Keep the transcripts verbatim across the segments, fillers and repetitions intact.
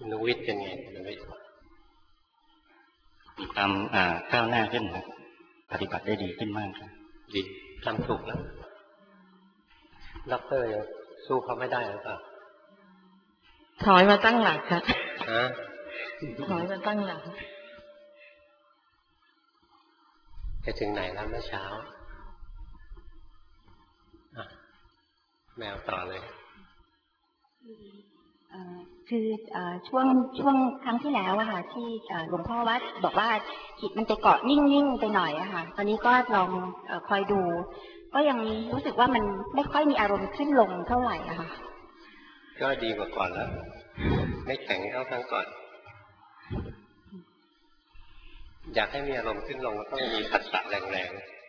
นุวิทย์เป็นไงนุวิทย์มีความอ่าก้าวหน้าขึ้นครับปฏิบัติได้ดีขึ้นมากครับดีทำถูกแล้วด็อกเตอร์ยังสู้เขาไม่ได้หรือเปล่าถอยมาตั้งหลักค่ะฮะถอยมาตั้งหลักไปถึงไหนแล้วเมื่อเช้าแมวต่อเลยคือช่วงช่วงครั้งที่แล้วอะค่ะที่หลวงพ่อวัดบอกว่าจิตมันจะเกาะนิ่งๆไปหน่อยอะค่ะตอนนี้ก็ลองคอยดูก็ยังรู้สึกว่ามันไม่ค่อยมีอารมณ์ขึ้นลงเท่าไหร่อะค่ะก็ดีกว่าก่อนแล้วไม่แข็งเท่าครั้งก่อนอยากให้มีอารมณ์ขึ้นลงก็ต้องมีผัสสะแรง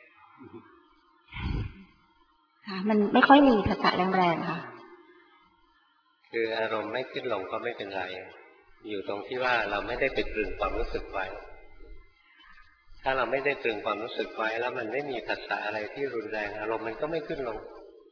ๆค่ะมันไม่ค่อยมีผัสสะแรงๆค่ะคืออารมณ์ไม่ขึ้นลงก็ไม่เป็นไรอยู่ตรงที่ว่าเราไม่ได้ไปตรึงความรู้สึกไว้ถ้าเราไม่ได้ตรึงความรู้สึกไว้แล้วมันไม่มีผัสสะอะไรที่รุนแรงอารมณ์มันก็ไม่ขึ้นลง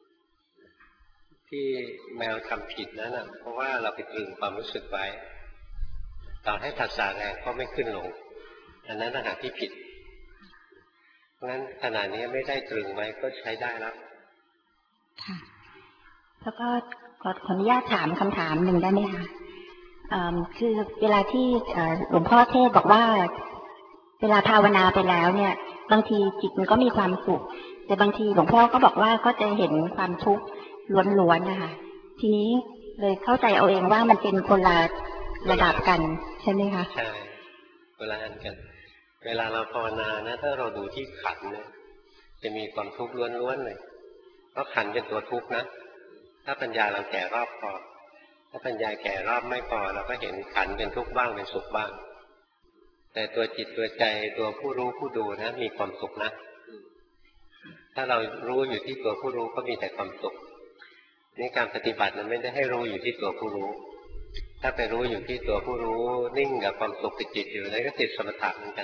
ที่แมวทำผิดนั่นน่ะเพราะว่าเราไปตรึงความรู้สึกไว้ต่อให้ผัสสะแรงก็ไม่ขึ้นลงอันนั้นต่างหากที่ผิดเพราะฉะนั้นขณะนี้ไม่ได้ตรึงไว้ก็ใช้ได้แล้วค่ะแล้วก็ขอขออนุญาตถามคำถามหนึ่งได้ไหมคะคือเวลาที่หลวงพ่อเทศบอกว่าเวลาภาวนาไปแล้วเนี่ยบางทีจิตมันก็มีความสุขแต่บางทีหลวงพ่อก็บอกว่าก็จะเห็นความทุกข์ล้วนๆนะคะทีนี้เลยเข้าใจเอาเองว่ามันเป็นคนละระดับกันใช่ไหมคะใช่คนละอันกันเวลาเราภาวนานะถ้าเราดูที่ขันเนี่ยจะมีความทุกข์ล้วนๆเลยเพราะขันเป็นตัวทุกข์นะถ้าปัญญาเราแก่รอบพอถ้าปัญญาแก่รอบไม่พอเราก็เห็นขันเป็นทุกข์บ้างเป็นสุขบ้างแต่ตัวจิตตัวใจตัวผู้รู้ผู้ดูนะมีความสุขนะถ้าเรารู้อยู่ที่ตัวผู้รู้ก็มีแต่ความสุขนี่การปฏิบัติมันไม่ได้ให้รู้อยู่ที่ตัวผู้รู้ถ้าไปรู้อยู่ที่ตัวผู้รู้นิ่งกับความสุขติดจิตอยู่แล้วก็ติดสมถะเหมือนกัน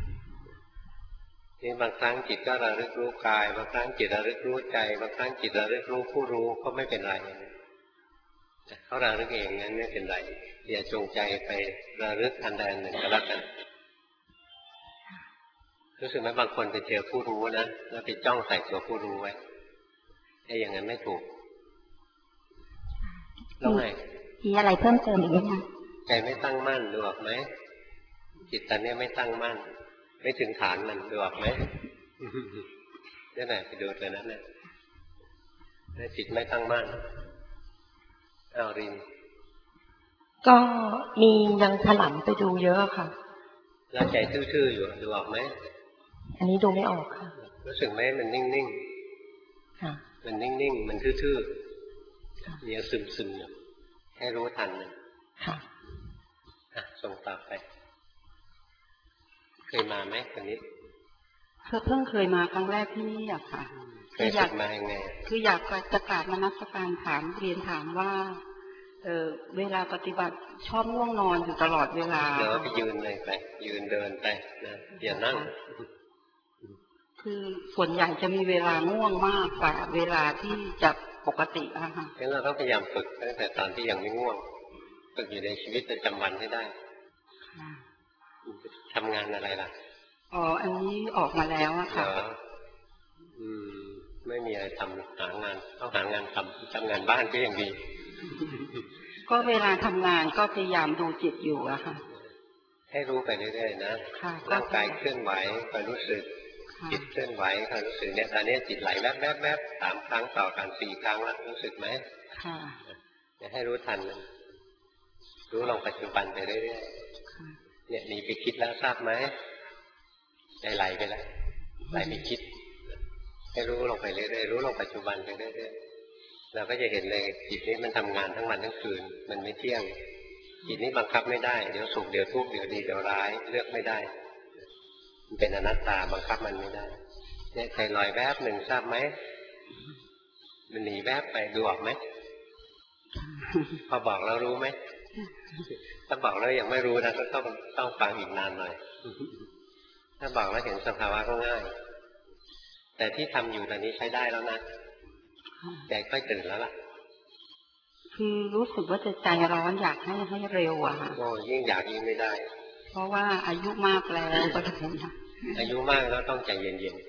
นี่บางครั้งจิตก็ระลึกรู้กายบางครั้งจิตระลึกรู้ใจบางครั้งจิตระลึกรู้ผู้รู้ก็ไม่เป็นไรเขาระลึกเองนั้นไม่เป็นไรอย่าจงใจไประลึกอันใดอันหนึ่งก็แล้วกันรู้สึกไหมบางคนไปเจอผู้รู้นะแล้วไปจ้องใส่ตัวผู้รู้ไว้ไอ้อย่างนั้นไม่ถูกแล้วไงมีอะไรเพิ่มเติมอีกไหมคะใจไม่ตั้งมั่นดูออกไหมจิตตอนนี้ไม่ตั้งมั่นไม่ถึงฐานมันดูออกไหมนี่แหละไปดูตัวนั้นนะจิตไม่ตั้งมั่นเอารินก็มียังถลำไปดูเยอะค่ะแล้วใจทื่อๆอยู่ดูออกไหมอันนี้ดูไม่ออกค่ะรู้สึกไหมมันนิ่งๆค่ะมันนิ่งๆมันทื่อๆยังซึมๆอยู่ให้รู้ทันมันค่ะอ่ะส่งต่อไปเคยมาไหมคนนี้เพิ่งเคยมาครั้งแรกที่นี่อะค่ะเคยฝึกมายังไงคืออยากจะกราบนมัสการถามเรียนถามว่าเออเวลาปฏิบัติชอบง่วงนอนอยู่ตลอดเวลาเดี๋ยวไปยืนเลยไปยืนเดินไปนะอย่านั่งคือส่วนใหญ่จะมีเวลาง่วงมากกว่าเวลาที่จะปกติอะค่ะงั้นเราต้องพยายามฝึกตั้งแต่ตอนที่ยังไม่ง่วงฝึกอยู่ในชีวิตประจำวันให้ได้ทำงานอะไรล่ะอ๋ออันนี้ออกมาแล้วอะค่ะอืมไม่มีอะไรทำหางานต้องหางานทำทำงานบ้านก็ยังดีก็เวลาทำงานก็พยายามดูจิตอยู่อะค่ะให้รู้ไปเรื่อยๆนะร่างกายเคลื่อนไหวคอยรู้สึกจิตเคลื่อนไหวคอยรู้สึกเนี่ยตอนนี้จิตไหลแวบแวบแวบสามครั้งต่อกันสี่ครั้งแล้วรู้สึกไหมค่ะจะให้รู้ทันมันรู้ลงปัจจุบันไปเรื่อยๆเนี่ยหนีไปคิดแล้วทราบไหมใจไหลไปแล้วไหลไปคิดให้รู้ลงไปเรื่อยๆรู้ลงปัจจุบันไปเรื่อยๆเราก็จะเห็นเลยจิตนี้มันทำงานทั้งวันทั้งคืนมันไม่เที่ยงจิตนี้บังคับไม่ได้เดี๋ยวสุขเดี๋ยวทุกข์เดี๋ยวดีเดี๋ยวร้ายเลือกไม่ได้มันเป็นอนัตตาบังคับมันไม่ได้เนี่ยใจลอยแวบหนึ่งทราบไหมมันหนีแวบไปดูออกไหมพอบอกแล้วรู้ไหมถ้าบอกแล้วยังไม่รู้นะก็ต้องต้องฟังอีกนานหน่อยถ้าบอกแล้วเห็นสภาวะก็ง่ายแต่ที่ทำอยู่ตอนนี้ใช้ได้แล้วนะใจค่อยตื่นแล้วล่ะคือรู้สึกว่าจะใจร้อนอยากให้ให้เร็วอะค่ะโอ้ยิ่งอยากยิ่งไม่ได้เพราะว่าอายุมากแล้วก็เลยค่ะอายุมากแล้วต้องใจเย็น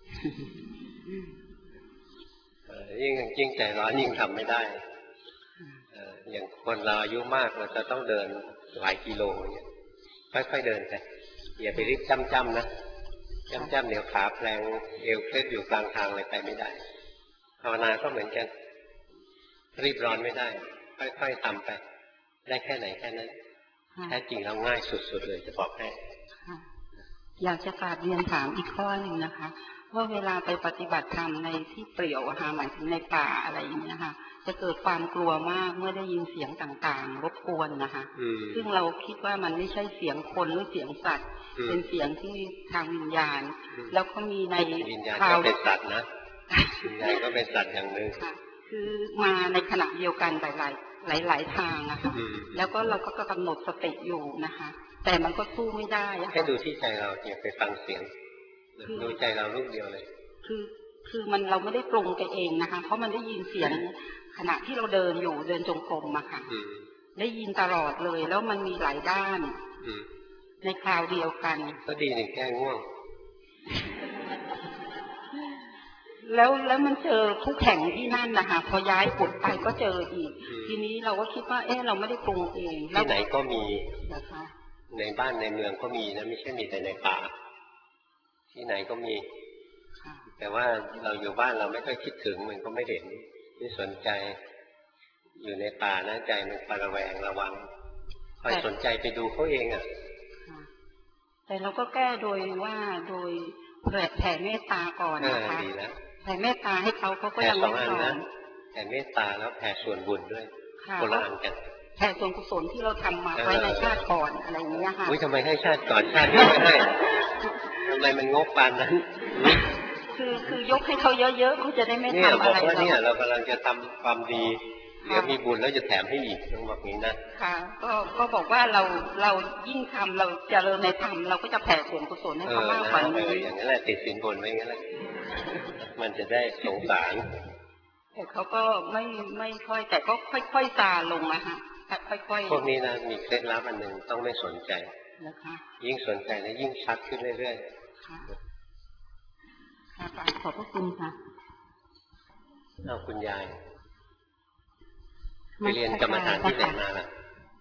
ๆยิ่งยิ่งใจร้อนยิ่งทำไม่ได้อย่างคนเราอายุมากเราจะต้องเดินหลายกิโลเนี่ยค่อยๆเดินไปอย่าไปรีบจ้ำๆนะจ้ำๆเดี๋ยวขาแพลงเอวเคล็ดอยู่กลางทางเลยไปไม่ได้ภาวนาก็เหมือนกันรีบร้อนไม่ได้ค่อยๆทำไปได้แค่ไหนแค่นั้นแท้จริงแล้วง่ายสุดๆเลยจะบอกให้อยากจะกราบเรียนถามอีกข้อหนึ่งนะคะว่าเวลาไปปฏิบัติธรรมในที่เปลี่ยวอะค่ะหมายถึงในป่าอะไรอย่างเงี้ยค่ะจะเกิดความกลัวมากเมื่อได้ยินเสียงต่างๆรบกวนนะคะซึ่งเราคิดว่ามันไม่ใช่เสียงคนหรือเสียงสัตว์เป็นเสียงที่ทางวิญญาณแล้วก็มีในวิญญาณก็เป็นสัตว์นะวิญญาณก็เป็นสัตว์อย่างหนึ่งคือมาในขณะเดียวกันหลายๆหลายๆทางนะคะแล้วก็เราก็กำหนดสติอยู่นะคะแต่มันก็สู้ไม่ได้ให้ดูที่ใจเราอย่าไปฟังเสียงดูใจเราลูกเดียวเลยคือคือมันเราไม่ได้ปรุงไปเองนะคะเพราะมันได้ยินเสียงขณะที่เราเดินอยู่เดินจงกรมอะค่ะได้ยินตลอดเลยแล้วมันมีหลายด้านในคราวเดียวกันก็ดีนี่แก้ง่วงแล้วแล้วมันเจอคู่แข่งที่นั่นนะคะพอย้ายปุดไปก็เจออีกทีนี้เราก็คิดว่าเออเราไม่ได้ปรุงเองที่ไหนก็มีนะคะในบ้านในเมืองก็มีนะไม่ใช่มีแต่ในป่าที่ไหนก็มีแต่ว่าเราอยู่บ้านเราไม่ค่อยคิดถึงมันก็ไม่เห็นไม่สนใจอยู่ในป่านะใจมันระแวงระวังคอยสนใจไปดูเขาเองอ่ะแต่เราก็แก้โดยว่าโดยแผ่เมตตาก่อนนะคะแผ่เมตตาให้เขาเขาก็ยังไม่สอนแผ่เมตตาแล้วแผ่ส่วนบุญด้วยโบราณกันแผ่ส่วนกุศลที่เราทำมาไว้ในชาติก่อนอะไรอย่างเงี้ยค่ะอุ้ยทำไมให้ชาติก่อนชาตินี้ไม่ให้ทำไมมันงกปานนั้นคือคือยกให้เขาเยอะๆเขาจะได้ไม่ทำอะไรเราเนี่ยเรากำลังจะทำความดีเดี๋ยวมีบุญแล้วจะแถมให้อีกต้องบอกนี้นะค่ะก็ก็บอกว่าเราเรายิ่งทำเราเจริญในธรรมเราก็จะแผ่ส่วนกุศลให้เขามากกว่านี้อย่างนั้นแหละติดสินบนไว้งั้นแหละมันจะได้สงสารแต่เขาก็ไม่ไม่ค่อยแต่ก็ค่อยๆซาลงนะคะค่อยๆพวกนี้นะมีเคล็ดลับอันหนึ่งต้องไม่สนใจนะคะยิ่งสนใจแล้วยิ่งชัดขึ้นเรื่อยๆค่ะขอบพระคุณค่ะเอาคุณยายไปเรียนกรรมฐานที่ไหนมาล่ะ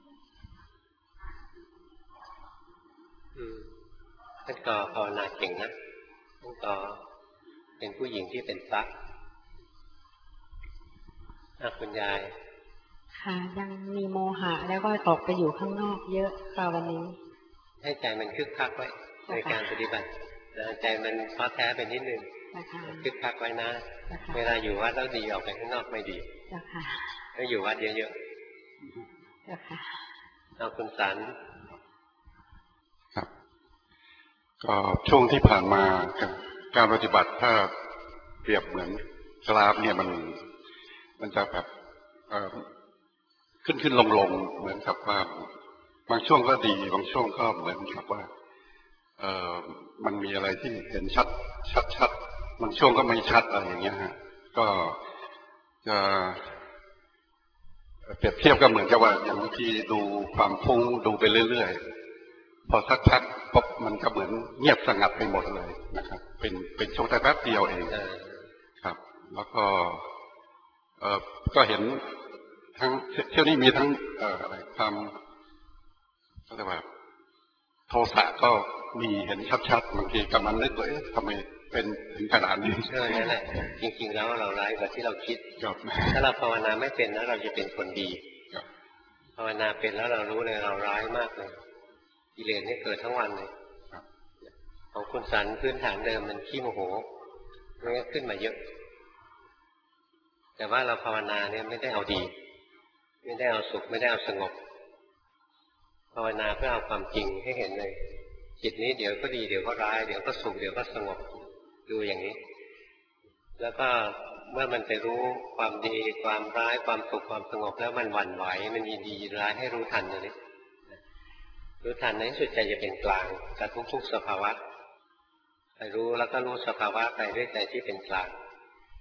อืมท่านก็ภาวนาเก่งนะท่านก็เป็นผู้หญิงที่เป็นพระคุณยายค่ะยังมีโมหะแล้วก็ออกไปอยู่ข้างนอกเยอะค่ะวันนี้ให้ใจมันคึกคักไว้ในการปฏิบัติใจมันท้อแท้เป็นนิดนึงคึกคักไว้นะเวลาอยู่วัดแล้วดีออกไปข้างนอกไม่ดีก็อยู่วัดเยอะๆเอาคุณสันครับก็ช่วงที่ผ่านมาการปฏิบัติถ้าเปรียบเหมือนกราฟเนี่ยมันมันจะแบบขึ้นขึ้นลงลงเหมือนกับว่าบางช่วงก็ดีบางช่วงก็เหมือนกับว่าเออมันมีอะไรที่เห็นชัดชัดชัดบางช่วงก็ไม่ชัดอะไรอย่างเงี้ยฮะก็จะเปรียบเทียบก็เหมือนกับว่าอย่างที่ดูความฟุ้งดูไปเรื่อยๆพอสักพักปุ๊บมันก็เหมือนเงียบสงัดไปหมดเลยนะครับเป็นเป็นช่วงแต่แป๊บเดียวเองครับแล้วก็เออก็เห็นทั้งเที่ยวนี้มีทั้งเอ่ออะไรความก็เรียกว่าโทสะก็มีเห็นชัดๆบางทีกำลังนึกว่าเอ๊ะทำไมเป็นถึงขนาดนี้เออนั่นแหละจริงๆแล้วเราร้ายกว่าที่เราคิดถ้าเราภาวนาไม่เป็นแล้วเราจะเป็นคนดีภาวนาเป็นแล้วเรารู้เลยเราร้ายมากเลยกิเลสนี่เกิดทั้งวันเลยของคุณสันพื้นฐานเดิมมันขี้โมโหมันก็ขึ้นมาเยอะแต่ว่าเราภาวนาเนี่ยไม่ได้เอาดีไม่ได้เอาสุขไม่ได้เอาสงบภาวนาเพื่อเอาความจริงให้เห็นเลยจิตนี้เดี๋ยวก็ดีเดี๋ยวก็ร้ายเดี๋ยวก็สุขเดี๋ยวก็สงบดูอย่างนี้แล้วก็เมื่อมันไปรู้ความดีความร้ายความสุขความสงบแล้วมันหวั่นไหวมันยินดีร้ายให้รู้ทันตรงนี้รู้ทันในที่สุดใจจะเป็นกลางกับทุกๆสภาวะไปรู้แล้วก็รู้สภาวะไปด้วยใจที่เป็นกลาง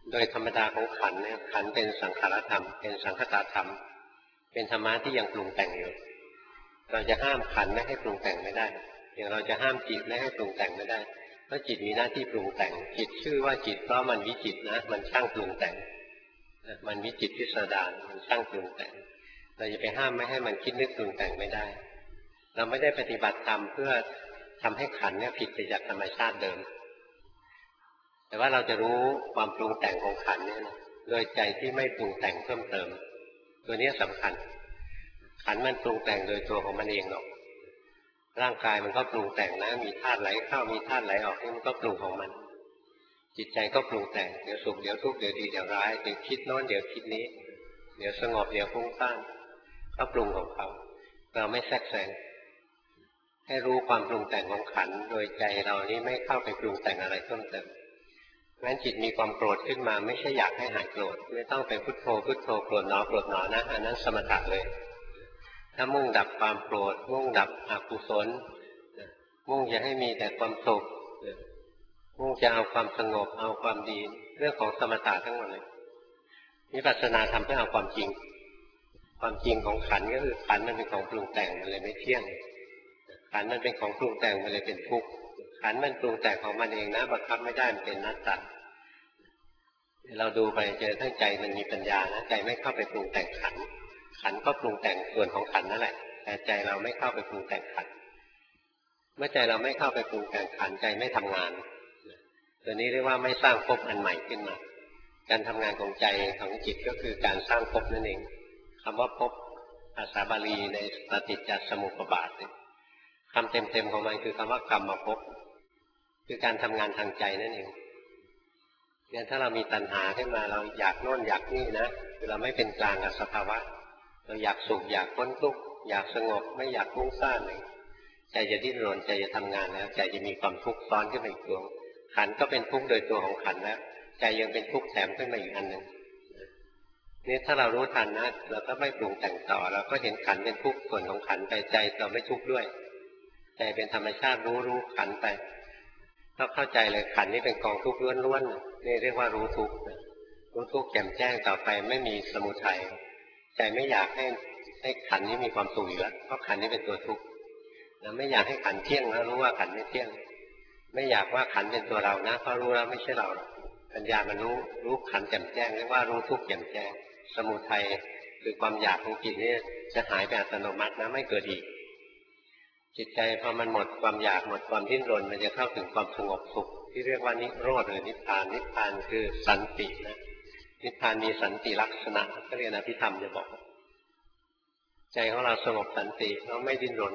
โดยธรรมดาของขันเนี่ยขันเป็นสังขารธรรมเป็นสังคตธรรมเป็นธรรมะที่ยังปรุงแต่งอยู่เราจะห้ามขันไม่ให้ปรุงแต่งไม่ได้อย่างเราจะห้ามจิตไม่ให้ปรุงแต่งไม่ได้เพราะจิตมีหน้าที่ปรุงแต่งจิตชื่อว่าจิตเพราะมันวิจิตรนะมันช่างปรุงแต่งมันวิจิตรพิสดารมันช่างปรุงแต่งเราจะไปห้ามไม่ให้มันคิดนึกปรุงแต่งไม่ได้เราไม่ได้ปฏิบัติธรรมเพื่อทำให้ขันเนี่ยผิดไปจากธรรมชาติเดิมแต่ว่าเราจะรู้ความปรุงแต่งของขันเนี่ยนะโดยใจที่ไม่ปรุงแต่งเพิ่มเติมตัวนี้สำคัญขันมันปรุงแต่งโดยตัวของมันเองหรอกร่างกายมันก็ปรุงแต่งนะมีธาตุไหลเข้ามีธาตุไหลออกนี่มันก็ปรุงของมันจิตใจก็ปรุงแต่งเดี๋ยวสุขเดี๋ยวทุกข์เดี๋ยวดีเดี๋ยวร้ายเดี๋ยวคิดโน้นเดี๋ยวคิดนี้เดี๋ยวสงบเดี๋ยวฟุ้งซ่านก็ปรุงของเขาเราไม่แทรกแซงให้รู้ความปรุงแต่งของขันโดยใจเรานี้ไม่เข้าไปปรุงแต่งอะไรเพิ่มเติมงั้นจิตมีความโกรธขึ้นมาไม่ใช่อยากให้หายโกรธไม่ต้องไปพุทโธพุทโธโกรธหนอโกรธหนอนะอันนั้นสมถะเลยถ้ามุ่งดับความโกรธมุ่งดับอกุศลมุ่งจะให้มีแต่ความสุขมุ่งจะเอาความสงบเอาความดีเรื่องของสมถะทั้งหมดเลยวิปัสสนาทำเพื่อเอาความจริงความจริงของขันก็คือขันมันเป็นของปรุงแต่งมันเลยไม่เที่ยงขันมันเป็นของปรุงแต่งมันเลยเป็นทุกข์ขันมันปรุงแต่งของมันเองนะบังคับไม่ได้มันเป็นอนัตตาเราดูไปเจอทั้งใจมันมีปัญญานะใจไม่เข้าไปปรุงแต่งขันขันก็ปรุงแต่งส่วนของขันนั่นแหละแต่ใจเราไม่เข้าไปปรุงแต่งขันเมื่อใจเราไม่เข้าไปปรุงแต่งขันใจไม่ทำงานตัวนี้เรียกว่าไม่สร้างภพอันใหม่ขึ้นมาการทำงานของใจของจิตก็คือการสร้างภพนั่นเองคำว่าภพภาษาบาลีในปฏิจจสมุปบาทคำเต็มๆของมันคือคำว่ากรรมภพคือการทำงานทางใจนั่นเองงั้นถ้าเรามีตัณหาขึ้นมาเราอยากโน่นอยากนี่นะคือเราไม่เป็นกลางกับสภาวะเราอยากสุขอยากพ้นทุกข์อยากสงบไม่อยากฟุ้งซ่านเลยใจจะดิ้นรนใจจะทำงานแล้วใจจะมีความทุกข์ซ้อนขึ้นมาอีกตัวขันก็เป็นทุกข์โดยตัวของขันแล้วใจยังเป็นทุกข์แถมขึ้นมาอีกอันหนึ่งนี่ถ้าเรารู้ทันนะเราก็ไม่ปรุงแต่งต่อเราก็เห็นขันเป็นทุกข์ส่วนของขันไปใจเราไม่ทุกข์ด้วยใจเป็นธรรมชาติรู้รู้ขันไปก็เข้าใจเลยขันนี้เป็นกองทุกข์ล้วนๆนี่เรียกว่ารู้ทุกข์รู้ทุกข์แจ่มแจ้งต่อไปไม่มีสมุทัยใจไม่อยากให้ให้ขันนี้มีความสุขอยู่แล้วเพราะขันนี้เป็นตัวทุกข์เราไม่อยากให้ขันเที่ยงแล้วรู้ว่าขันไม่เที่ยงไม่อยากว่าขันเป็นตัวเรานะเพราะรู้แล้วไม่ใช่เราปัญญามันรู้รู้ขันแจ่มแจ้งเรียกว่ารู้ทุกข์แจ่มแจ้งสมุทัยคือความอยากของจิตนี่จะหายไปอัตโนมัตินะไม่เกิดอีกจิตใจพอมันหมดความอยากหมดความดิ้นรนมันจะเข้าถึงความสงบสุขที่เรียกว่านิโรธหรือนิพพานนิพพานคือสันตินะนิพพานมีสันติลักษณะก็เรียกอภิธรรมจะบอกใจของเราสงบสันติเราไม่ดิ้นรน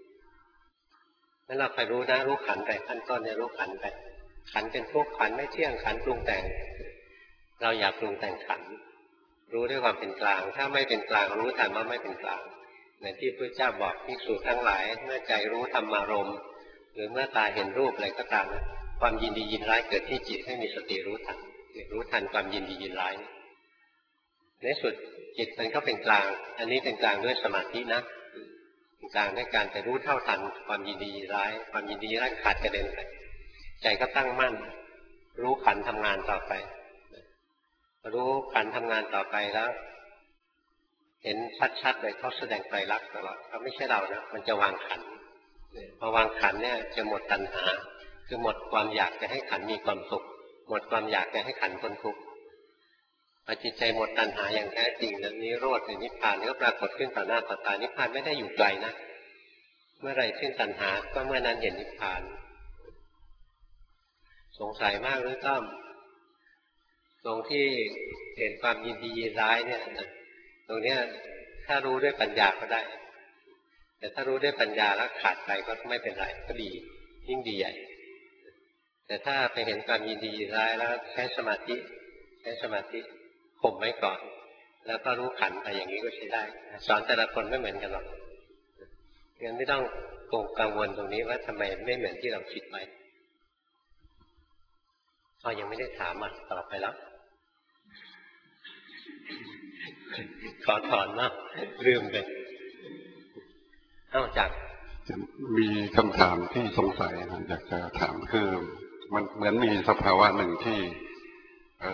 นั้นเราไปรู้นะรู้ขันไปขั้นต้นเนี่ยรู้ขันไปขันเป็นทุกข์ขันไม่เที่ยงขันปรุงแต่งเราอยากปรุงแต่งขันรู้ด้วยความเป็นกลางถ้าไม่เป็นกลางรู้ทันว่าไม่เป็นกลางในที่พระเจ้าบอกภิกษุทั้งหลายเมื่อใจรู้ธรรมารมณ์หรือเมื่อตาเห็นรูปอะไรก็ตามความยินดียินร้ายเกิดที่จิตให้มีสติรู้ทันรู้ทันความยินดียินร้ายในสุดจิตมันก็เป็นกลางอันนี้เป็นกลางด้วยสมาธินะเป็นกลางด้วยการไปรู้เท่าทันความยินดียินร้ายความยินดียินร้ายขาดกระเด็นไปใจก็ตั้งมั่นรู้ขันทำงานต่อไปรู้ขันทำงานต่อไปแล้วเห็นชัดๆเลยเขาแสดงไตรลักษณ์ตลอดเขาไม่ใช่เรานะมันจะวางขันพอวางขันเนี่ยจะหมดตัณหาคือหมดความอยากจะให้ขันมีความสุขหมดความอยากจะให้ขันพ้นทุกข์พอจิตใจหมดตัณหาอย่างแท้จริงนั้นนิโรธหรือนิพพานก็ปรากฏขึ้นต่อหน้าต่อตานิพพานไม่ได้อยู่ไกลนะเมื่อไรสิ้นตัณหาก็เมื่อนั้นเห็นนิพพานสงสัยมากหรือต้อมตรงที่เห็นความยินดียินร้ายเนี่ยตรงเนี้ยถ้ารู้ด้วยปัญญาก็ได้แต่ถ้ารู้ด้วยปัญญาแล้วขาดไปก็ไม่เป็นไรก็ดียิ่งดีใหญ่แต่ถ้าไปเห็นความยินดียินร้ายแล้วใช้สมาธิใช้สมาธิข่มไว้ก่อนแล้วก็รู้ขันไปอย่างนี้ก็ใช้ได้สอนแต่ละคนไม่เหมือนกันหรอกงั้นไม่ต้องกังวลตรงนี้ว่าทำไมไม่เหมือนที่เราคิดไว้ก็ยังไม่ได้ถามอ่ะตอบไปแล้วขอถอนมากลืมไปนอกจากมีคำถามที่สงสัยนะอยากจะถามคือมันเหมือนมีสภาวะหนึ่งที่เอ่อ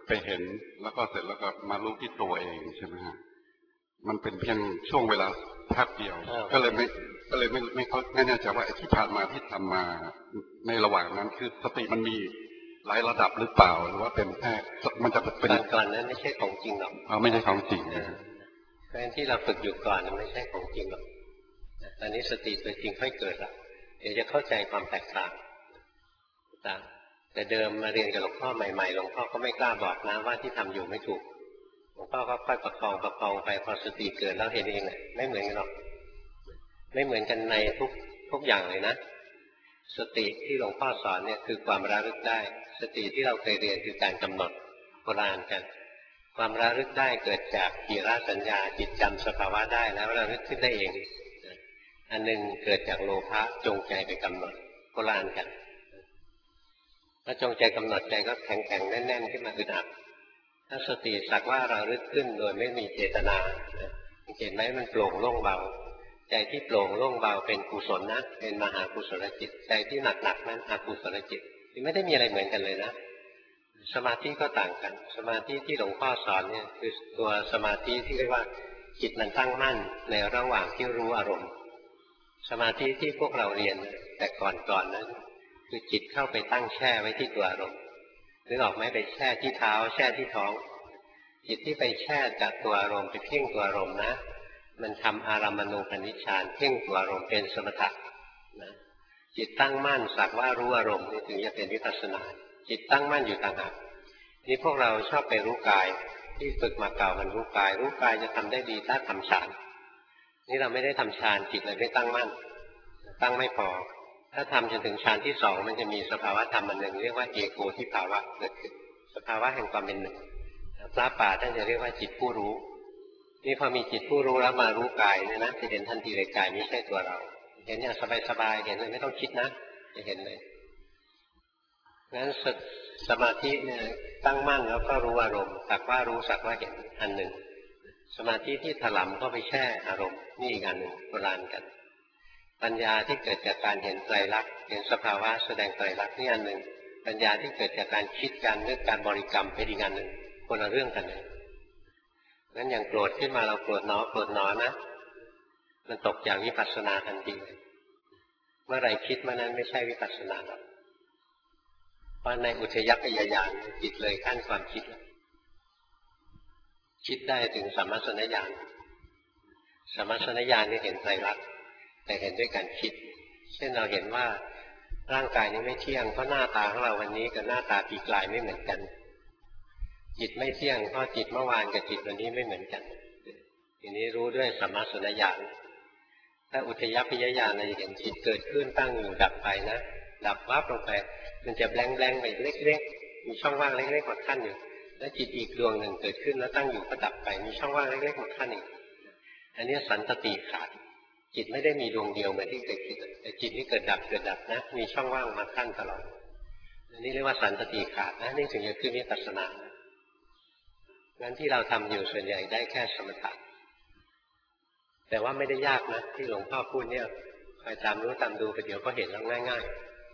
ไปเห็นแล้วก็เสร็จแล้วก็มารู้ที่ตัวเองใช่ไหมฮะมันเป็นเพียงช่วงเวลาแป๊บเดียวก็เลยไม่ก็เลยไม่ไม่เขาไม่แน่ใจว่าไอ้ที่ผ่านมาที่ทำมาในระหว่างนั้นคือสติมันมีหลายระดับหรือเปล่าหรือว่าเป็นแค่มันจะเป็นก่อนนั้นไม่ใช่ของจริงหรอกอ๋อไม่ใช่ของจริงเพราะฉะนั้นที่เราฝึกอยู่ก่อนไม่ใช่ของจริงหรอกตอนนี้สติตัวจริงค่อยเกิดละเดี๋ยวจะเข้าใจความแตกต่างต่างแต่เดิมมาเรียนกับหลวงพ่อใหม่ๆหลวงพ่อก็ไม่กล้าบอกนะว่าที่ทำอยู่ไม่ถูกหลวงพ่อก็ค่อยประคองประคองไปพอสติเกิดแล้วเห็นเองเลยไม่เหมือนกันหรอกไม่เหมือนกันในทุกทุกอย่างเลยนะสติที่หลวงพ่อสอนเนี่ยคือความระลึกได้สติที่เราเคยเรียนคือการกำหนดโบราณกันความระลึกได้เกิดจากกิริยาสัญญาจิตจำสภาวะได้แล้วระลึกขึ้นได้เองอันหนึ่งเกิดจากโลภะจงใจไปกำหนดโบราณกันถ้าจงใจกำหนดใจก็แข็งแข็งแน่นๆขึ้นมาอึดอัดถ้าสติสักว่าระลึกขึ้นโดยไม่มีเจตนาเห็นไหมมันโปร่งโล่งเบาใจที่โปร่งโล่งเบาเป็นกุศลนะเป็นมหากุศลจิตใจที่หนักๆนั้นอกุศลจิตไม่ได้มีอะไรเหมือนกันเลยนะสมาธิก็ต่างกันสมาธิที่หลวงพ่อสอนเนี่ยคือตัวสมาธิที่เรียกว่าจิตมันตั้งมั่นในระหว่างที่รู้อารมณ์สมาธิที่พวกเราเรียนแต่ก่อนๆนั้นคือจิตเข้าไปตั้งแช่ไว้ที่ตัวอารมณ์นึกออกไหมไปแช่ที่เท้าแช่ที่ท้องจิตที่ไปแช่จากตัวอารมณ์ไปเพ่งตัวอารมณ์นะมันทำอารามณูปนิชฌานเพ่งตัวอารมณ์เป็นสมถะนะจิตตั้งมั่นสักว่ารู้อารมณ์นี่ถึงจะเป็นวิปัสสนาจิตตั้งมั่นอยู่ต่างหากนี่พวกเราชอบไปรู้กายที่ฝึกมาเก่ามันรู้กายรู้กายจะทำได้ดีถ้าทำฌานนี่เราไม่ได้ทำฌานจิตเลยไม่ตั้งมั่นตั้งไม่พอถ้าทำจนถึงฌานที่สองมันจะมีสภาวะธรรมอันหนึ่งเรียกว่าเอโกทิภาวะเกิดขึ้นสภาวะแห่งความเป็นหนึ่งพระป่าท่านจะเรียกว่าจิตผู้รู้นี่พอมีจิตผู้รู้แล้วมารู้กายเนี่ยนะจะเห็นทันทีเลยกายไม่ใช่ตัวเราเห็นอย่างสบายๆเห็นเลยไม่ต้องคิดนะจะเห็นเลยงั้นสมาธิเนี่ยตั้งมั่นแล้วก็รู้อารมณ์สักว่ารู้สักว่าเห็นอันหนึ่งสมาธิที่ถลำก็ไปแช่อารมณ์นี่อีกอันหนึ่งโบราณกันปัญญาที่เกิดจากการเห็นไตรลักษณ์เห็นสภาวะแสดงไตรลักษณ์นี่อันหนึ่งปัญญาที่เกิดจากการคิดการนึกการบริกรรมเป็นอีกอันหนึ่งคนละเรื่องกันเลยงั้นอย่างโกรธขึ้นมาเราโกรธหนอโกรธหนอนะมันตกจากวิปัสสนาทันทีเมื่อไรคิดเมื่อนั้นไม่ใช่วิปัสสนาหรอกเพราะในอุทยัคคยญาณจิตเลยขั้นความคิดแล้วคิดได้ถึงสัมมัสสนญาณสัมมัสสนญาณนี่เห็นไตรลักษณ์แต่เห็นด้วยการคิดเช่นเราเห็นว่าร่างกายนี้ไม่เที่ยงเพราะหน้าตาของเราวันนี้กับหน้าตาปีกลายไม่เหมือนกันจิตไม่เที่ยงเพราะจิตเมื่อวานกับจิตวันนี้ไม่เหมือนกันทีนี้รู้ด้วยสัมมัสสนญาณถ้าอุทยัคคยญาณเราจะเห็นจิตเกิดขึ้นตั้งอยู่ดับไปนะดับวับลงไปมันจะแบงแบงไปเล็กๆมีช่องว่างเล็กๆมาขั้นอยู่แล้วจิตอีกดวงหนึ่งเกิดขึ้นแล้วตั้งอยู่ก็ดับไปมีช่องว่างเล็กๆมาขั้นอีกอันนี้สันตติขาดจิตไม่ได้มีดวงเดียวเหมือนที่เคยคิดแต่จิตที่เกิดดับเกิดดับนะมีช่องว่างมาขั้นตลอดอันนี้เรียกว่าสันตติขาดนะนี่ถึงจะขึ้นวิปัสสนางั้นที่เราทำอยู่ส่วนใหญ่ได้แค่สมถะแต่ว่าไม่ได้ยากนะที่หลวงพ่อพูดเนี่ยคอยตามรู้ตามดูไปเดี๋ยวก็เห็นแล้วง่าย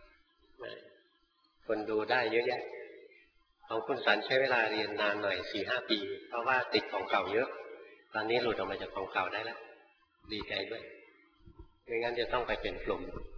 ๆคนดูได้เยอะแยะของคุณสันใช้เวลาเรียนนานหน่อยสี่ห้าปีเพราะว่าติดของเก่าเยอะตอนนี้หลุดออกมาจากของเก่าได้แล้วดีใจด้วยไม่งั้นจะต้องไปเป็นกลุ่ม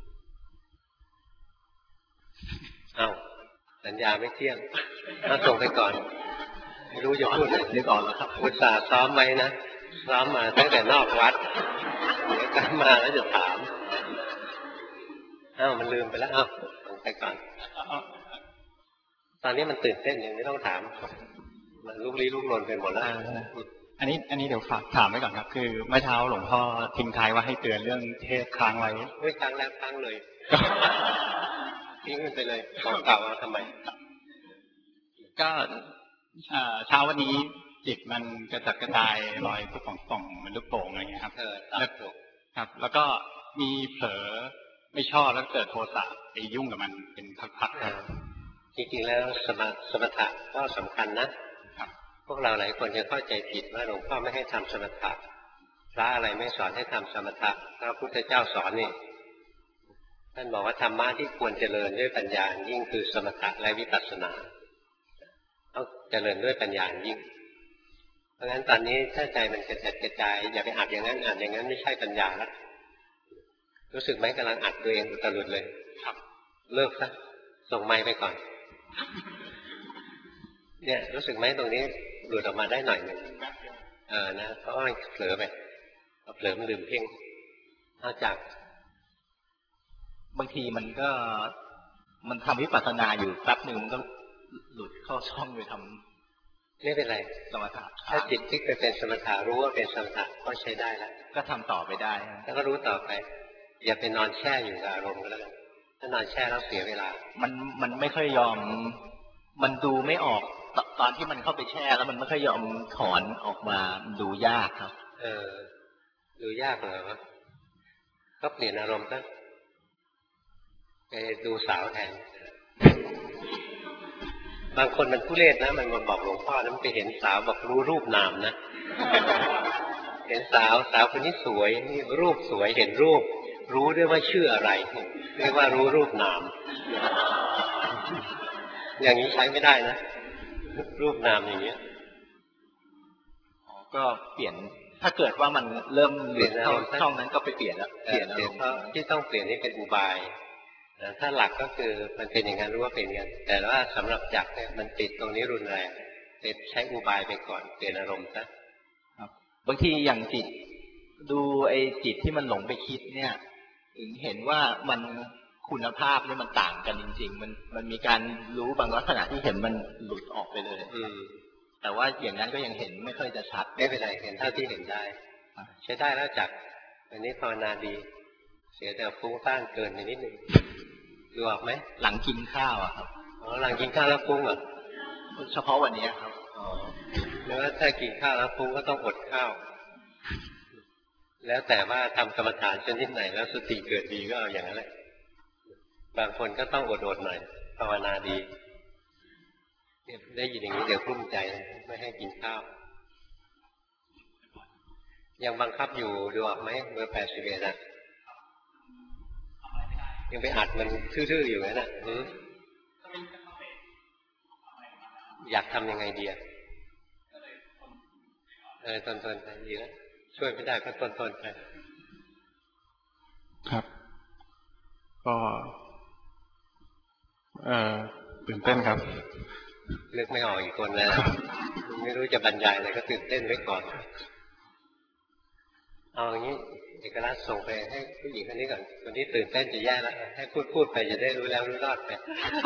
เอ้าสัญญาไม่เที่ยงเอาส่งไปก่อนไม่รู้จะพูดอะไรนึกออกแล้วครับอุตส่าห์ซ้อมไว้นะซ้อมมาตั้งแต่นอกวัดเดี๋ยวกลับมาแล้วจะถามเอ้ามันลืมไปแล้วเอ้าส่งไปก่อนตอนนี้มันตื่นเต้นยังไม่ต้องถามมันลุกลี้ลุกลนไปหมดแล้วอันนี้อันนี้เดี๋ยวฝากถามไว้ก่อนครับคือเมื่อเช้าหลวงพ่อทิ้งท้ายว่าให้เตือนเรื่องเทศค้างไว้เฮ้ยค้างแล้วค้างเลยทิ้งมันไปเลยของเก่าเอาทำไมก็เช้าวันนี้จิตมันกระจัดกระจายลอยทุกของป่องมันลูกโป่งอะไรเงี้ยครับเออแล้วครับแล้วก็มีเผลอไม่ชอบแล้วเกิดโทสะไปยุ่งกับมันเป็นพักๆครับจริงๆแล้วสมสมถะก็สำคัญนะพวกเราหลายคนจะเข้าใจผิดว่าหลวงพ่อไม่ให้ทำสมถะพระอะไรไม่สอนให้ทำสมถะพระพุทธเจ้าสอนนี่ท่านบอกว่าธรรมะที่ควรเจริญด้วยปัญญายิ่งคือสมถะและวิปัสสนาต้องเจริญด้วยปัญญายิ่งเพราะฉะนั้นตอนนี้ถ้าใจมันกระจัดกระจายอย่าไปอัดอย่างนั้นอัดอย่างนั้นไม่ใช่ปัญญาแล้วรู้สึกไหมกำลังอัดตัวเองอุตลุดเลยครับเลิกซะส่งไมค์ไปก่อนเนี่ยรู้สึกไหมตรงนี้หลุดออกมาได้หน่อยหนึ่งเออนะเพราะว่ามันเผลอไปเผลอมันลืมเพ่งนอกจากบางทีมันก็มันทำวิปัสสนาอยู่แป๊บหนึ่งมันก็หลุดเข้าช่องไปทำไม่เป็นไรสมถะถ้าจิตที่เคยเป็นสมถะรู้ว่าเป็นสมถะก็ใช้ได้แล้วก็ทำต่อไปได้แล้วก็รู้ต่อไปอย่าไปนอนแช่อยู่กับอารมณ์ก็แล้วกันถ้านอนแช่แล้วเสียเวลามันมันไม่ค่อยยอมมันดูไม่ออกตอนที่มันเข้าไปแช่แล้วมันไม่ค่อยยอมถอนออกมาดูยากครับเออดูยากเหรอก็เปลี่ยนอารมณ์ซะไปดูสาวแทนบางคนมันผู้เล่นนะมันมาบอกหลวงพ่อแล้วมันไปเห็นสาวบอกรู้รูปนามนะเห็นสาวสาวคนนี้สวยนี่รูปสวยเห็นรูปรู้ด้วยว่าชื่ออะไรเรียกว่ารู้รูปนามอย่างนี้ใช้ไม่ได้นะรูปนามอย่างเงี้ยก็เปลี่ยนถ้าเกิดว่ามันเริ่มเปลี่ยนช่องนั้นก็ไปเปลี่ยนแล้วเปลี่ยนเพราะที่ต้องเปลี่ยนนี่เป็นอุบายถ้าหลักก็คือมันเป็นอย่างนั้นรู้ว่าเป็นอย่างนั้นแต่ว่าสำหรับจักเนี่ยมันติดตรงนี้รุนแรงติดใช้อุบายไปก่อนเปลี่ยนอารมณ์ซะครับบางทีอย่างจิตดูไอ้จิตที่มันหลงไปคิดเนี่ยถึงเห็นว่ามันคุณภาพเนี่ยมันต่างกันจริงๆมันมันมีการรู้บางลักษณะที่เห็นมันหลุดออกไปเลยอืมแต่ว่าอย่างนั้นก็ยังเห็นไม่ค่อยจะชัดไม่เป็นไรเห็นเท่าที่เห็นได้ใช้ได้แล้วจักอันนี้ภาวนาดีเสียแต่ฟุ้งซ่านเกินไปนิดนึงดูออกไหมหลังกินข้าวอะครับอ๋อหลังกินข้าวแล้วฟุ้งเหรอเฉพาะวันนี้ครับอ๋อแล้วถ้ากินข้าวแล้วฟุ้งก็ต้องอดข้าวแล้วแต่ว่าทำกรรมฐานชนิดไหนแล้วสติเกิดดีก็เอาอย่างนั้นแหละบางคนก็ต้องอดๆหน่อยภาวนาดีได้ยินอย่างนี้เดี๋ยวกลุ้มใจไม่ให้กินข้าวยังบังคับอยู่ดูออกไหมเบอร์แปดสิบเอ็ดนะยังไปอัดมันทื่อๆอยู่นั่นน่ะอยากทำยังไงดีอ่ะเออทนๆไปดีแล้วช่วยไม่ได้ก็ทนๆไปครับก็เอ่อตื่นเต้นครับเลือกไม่ออกอีกคนแล้วไม่รู้จะบรรยายอะไรก็ตื่นเต้นไว้ก่อนเอาอย่างนี้เอกลักษณ์ส่งไปให้ผู้หญิงคนนี้ก่อนคนที่ตื่นเต้นจะแย่แล้วให้พูดพูดไปจะได้รู้แล้วรู้รอดไป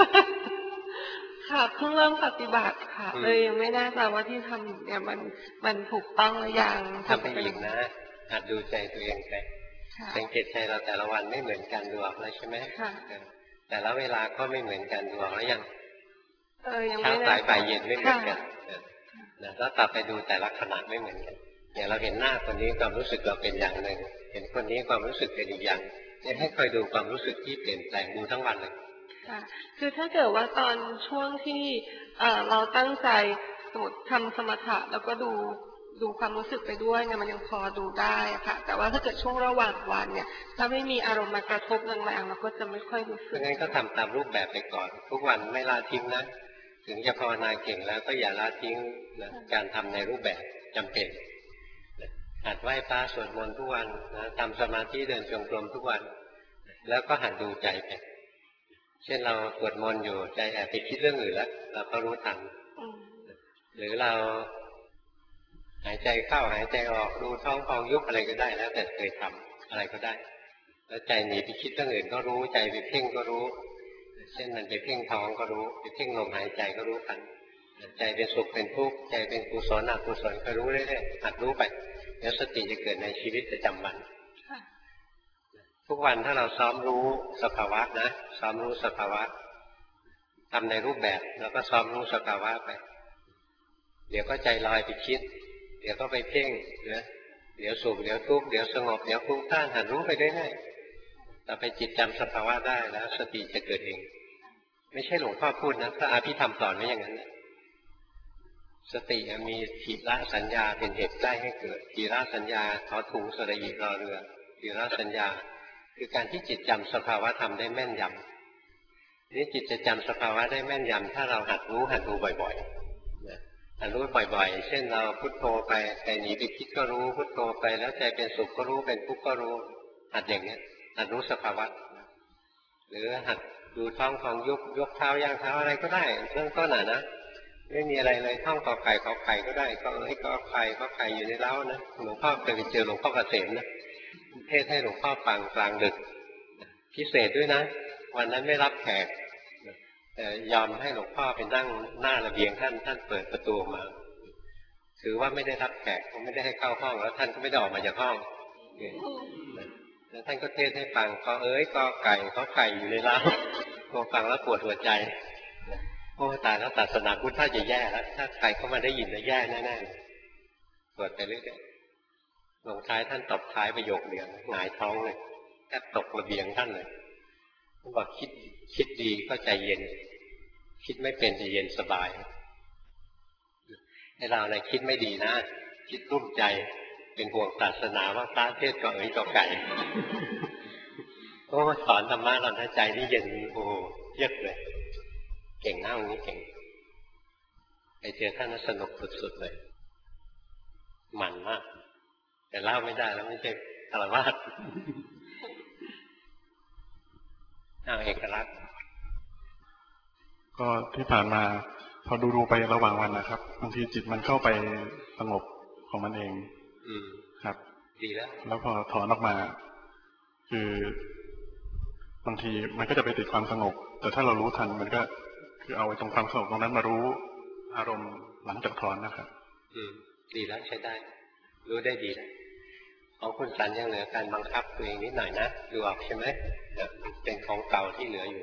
ค่ะเพิ่งเริ่มปฏิบัติค่ะเลยยังไม่แน่ใจว่าที่ทำเนี่ยมันมันถูกต้องหรือยังทำไปอีกนะหัดดูใจตัวเองไปสังเกตใจเราแต่ละวันไม่เหมือนกันดูออกแล้วใช่ไหมแต่ละเวลาก็ไม่เหมือนกันดูออกแล้วยังเช้าสายบ่ายเย็นไม่เหมือนกันแล้วต่อไปดูแต่ละขณะไม่เหมือนกันอย่างเราเห็นหน้าคนนี้ความรู้สึกเราเป็นอย่างหนึ่งเห็นคนนี้ความรู้สึกเป็นอีกอย่างเนี่ยให้คอยดูความรู้สึกที่เปลี่ยนแปลงดูทั้งวันเลยค่ะคือถ้าเกิดว่าตอนช่วงที่เราตั้งใจสมมติทำสมถะแล้วก็ดูดูความรู้สึกไปด้วยเนี่ยมันยังพอดูได้ค่ะแต่ว่าถ้าเกิดช่วงระหว่างวันเนี่ยถ้าไม่มีอารมณ์มากระทบแรงๆเราก็จะไม่ค่อยรู้สึกงั้นก็ทำตามรูปแบบไปก่อนทุกวันไม่ละทิ้งนะถึงจะภาวนาเก่งแล้วก็อย่าละทิ้งนะการทำในรูปแบบจำเป็นหัดไหว้พระสวดมนต์ทุกวันนะทำสมาธิเดินจงกรมทุกวันแล้วก็หัดดูใจไปเช่นเราสวดมนต์อยู่ใจแอบไปคิดเรื่องอื่นแล้วเราก็รู้ทันหรือเราหายใจเข้าหายใจออกดูท้องพองยุบอะไรก็ได้แล้วแต่เคยทำอะไรก็ได้แล้วใจหนีไปคิดเรื่องอื่นก็รู้ใจไปเพ่งก็รู้เช่นมันไปเพ่งท้องก็รู้ไปเพ่งลมหายใจก็รู้ทันใจเป็นสุขเป็นทุกข์ใจเป็นกุศลอกุศลก็รู้เรื่อยๆหัดรู้ไปเดี๋ยวสติจะเกิดในชีวิตประจำวันทุกวันถ้าเราซ้อมรู้สภาวะนะซ้อมรู้สภาวะทำในรูปแบบแล้วก็ซ้อมรู้สภาวะไปเดี๋ยวก็ใจลอยไปคิดเดี๋ยวก็ไปเพ่งนะเดี๋ยวสุขเดี๋ยวทุกข์เดี๋ยวสงบเดี๋ยวฟุ้งซ่านหัดรู้ไปเรื่อยๆต่อไปจิตจำสภาวะได้แล้วสติจะเกิดเองไม่ใช่หลวงพ่อพูดนะพระอภิธรรมสอนไว้อย่างนั้นสติมีทีละสัญญาเป็นเหตุใกล้ให้เกิดทีละสัญญาทอถุงสระอีรอเรือทีละสัญญาคือการที่จิตจำสภาวะธรรมได้แม่นยำนี่จิตจะจำสภาวะได้แม่นยำถ้าเราหัดรู้หัดดูบ่อยหัดรู้บ่อยๆเช่นเราพุทโธไปใจหนีไปคิดก็รู้พุทโธไปแล้วใจเป็นสุขก็รู้เป็นทุกข์ก็รู้หัดอย่างเนี้ยหัดรู้สภาวะหรือหัดดูท้องของยุบยกเท้าย่างเท้าอะไรก็ได้เรื่องต้นน่ะนะไม่มีอะไรเลยท่องกอไก่ขอไข่ก็ได้ก็เอ้ยกอไข่ขอไข่อยู่ในเล้านะหลวงพ่อเคยไปเจอหลวงพ่อเกษมนะเทศให้หลวงพ่อฟังกลางดึกพิเศษด้วยนะวันนั้นไม่รับแขกแต่ยอมให้หลวงพ่อไปนั่งหน้าระเบียงท่านท่านเปิดประตูมาถือว่าไม่ได้รับแขกเขาไม่ได้ให้เข้าห้องแล้วท่านก็ไม่ได้ออกมาจากห้องแล้วท่านก็เทศให้ฟังก็เอ้ยกอไก่ขอไข่อยู่ในเล้าพอฟังแล้วปวดหัวใจโอ้ตายแล้วศาสนาพุทธถ้าจะแย่แล้วถ้าใครเข้ามาได้ยินแล้วแย่แน่ๆปวดไปเรื่อยๆลงท้ายท่านตบท้ายประโยคเดียวหงายท้องเลยแทบตกระเบียงท่านเลยบอกคิดคิดดีก็ใจเย็นคิดไม่เป็นจะเย็นสบายให้เราเนี่ยคิดไม่ดีนะคิดรุ่มใจเป็นห่วงศาสนาว่าพระเทศก็เอ๋ยก็ไก่โอ้สอนธรรมะเราใจนี่เย็นโอ้เยือกเลยเก่งหน้านี้เก่งไปเจอท่านนั้นสนุกสุดๆเลยมันมากแต่เล่าไม่ได้แล้วไม่ใช่ฆราวาสเอาเอกลักษณ์ก็ที่ผ่านมาพอดูดูไประหว่างวันนะครับบางทีจิตมันเข้าไปสงบของมันเองอืมครับดีแล้วแล้วพอถอนออกมาคือบางทีมันก็จะไปติดความสงบแต่ถ้าเรารู้ทันมันก็คือเอาไว้ตรงความสงบตรงนั้นมารู้อารมณ์หลังจากถอนนะครับอืมดีแล้วใช้ได้รู้ได้ดีแล้วของคุณสันยังเหลือการบังคับตัวเองนิดหน่อยนะดูออกใช่ไหมเป็นของเก่าที่เหลืออยู่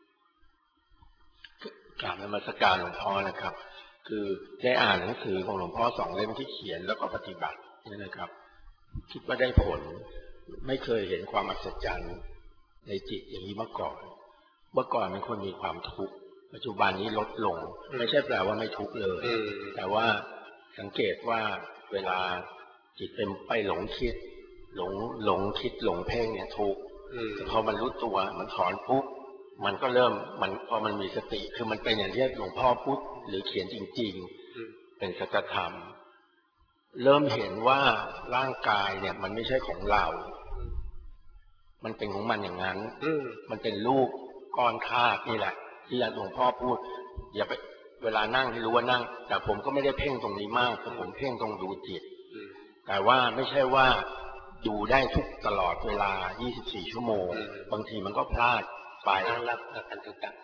กราบนมัสการหลวงพ่อนะครับคือได้อ่านหนังสือของหลวงพ่อสองเล่มที่เขียนแล้วก็ปฏิบัตินี่นะครับคิดว่าได้ผลไม่เคยเห็นความอัศจรรย์ในจิตอย่างนี้มาก่อนเมื่อก่อนเป็นคนมีความทุกข์ปัจจุบันนี้ลดลงไม่ใช่แปลว่าไม่ทุกข์เลยแต่ว่าสังเกตว่าเวลาจิตเป็นไปหลงคิดหลงหลงคิดหลงเพ่งเนี่ยทุกข์แต่พอมันรู้ตัวมันถอนปุ๊บมันก็เริ่มมันพอมันมีสติคือมันเป็นอย่างที่หลวงพ่อพูดหรือเขียนจริงๆเป็นสัจธรรมเริ่มเห็นว่าร่างกายเนี่ยมันไม่ใช่ของเรามันเป็นของมันอย่างนั้นมันเป็นรูปก้อนธาตุนี่แหละที่หลวงพ่อพูดอย่าไปเวลานั่งให้รู้ว่านั่งแต่ผมก็ไม่ได้เพ่งตรงนี้มากเพราะผมเพ่งตรงดูจิตแต่ว่าไม่ใช่ว่าดูได้ทุกตลอดเวลายี่สิบสี่ชั่วโมงบางทีมันก็พลาดไปนั่งรับกันทุกกัน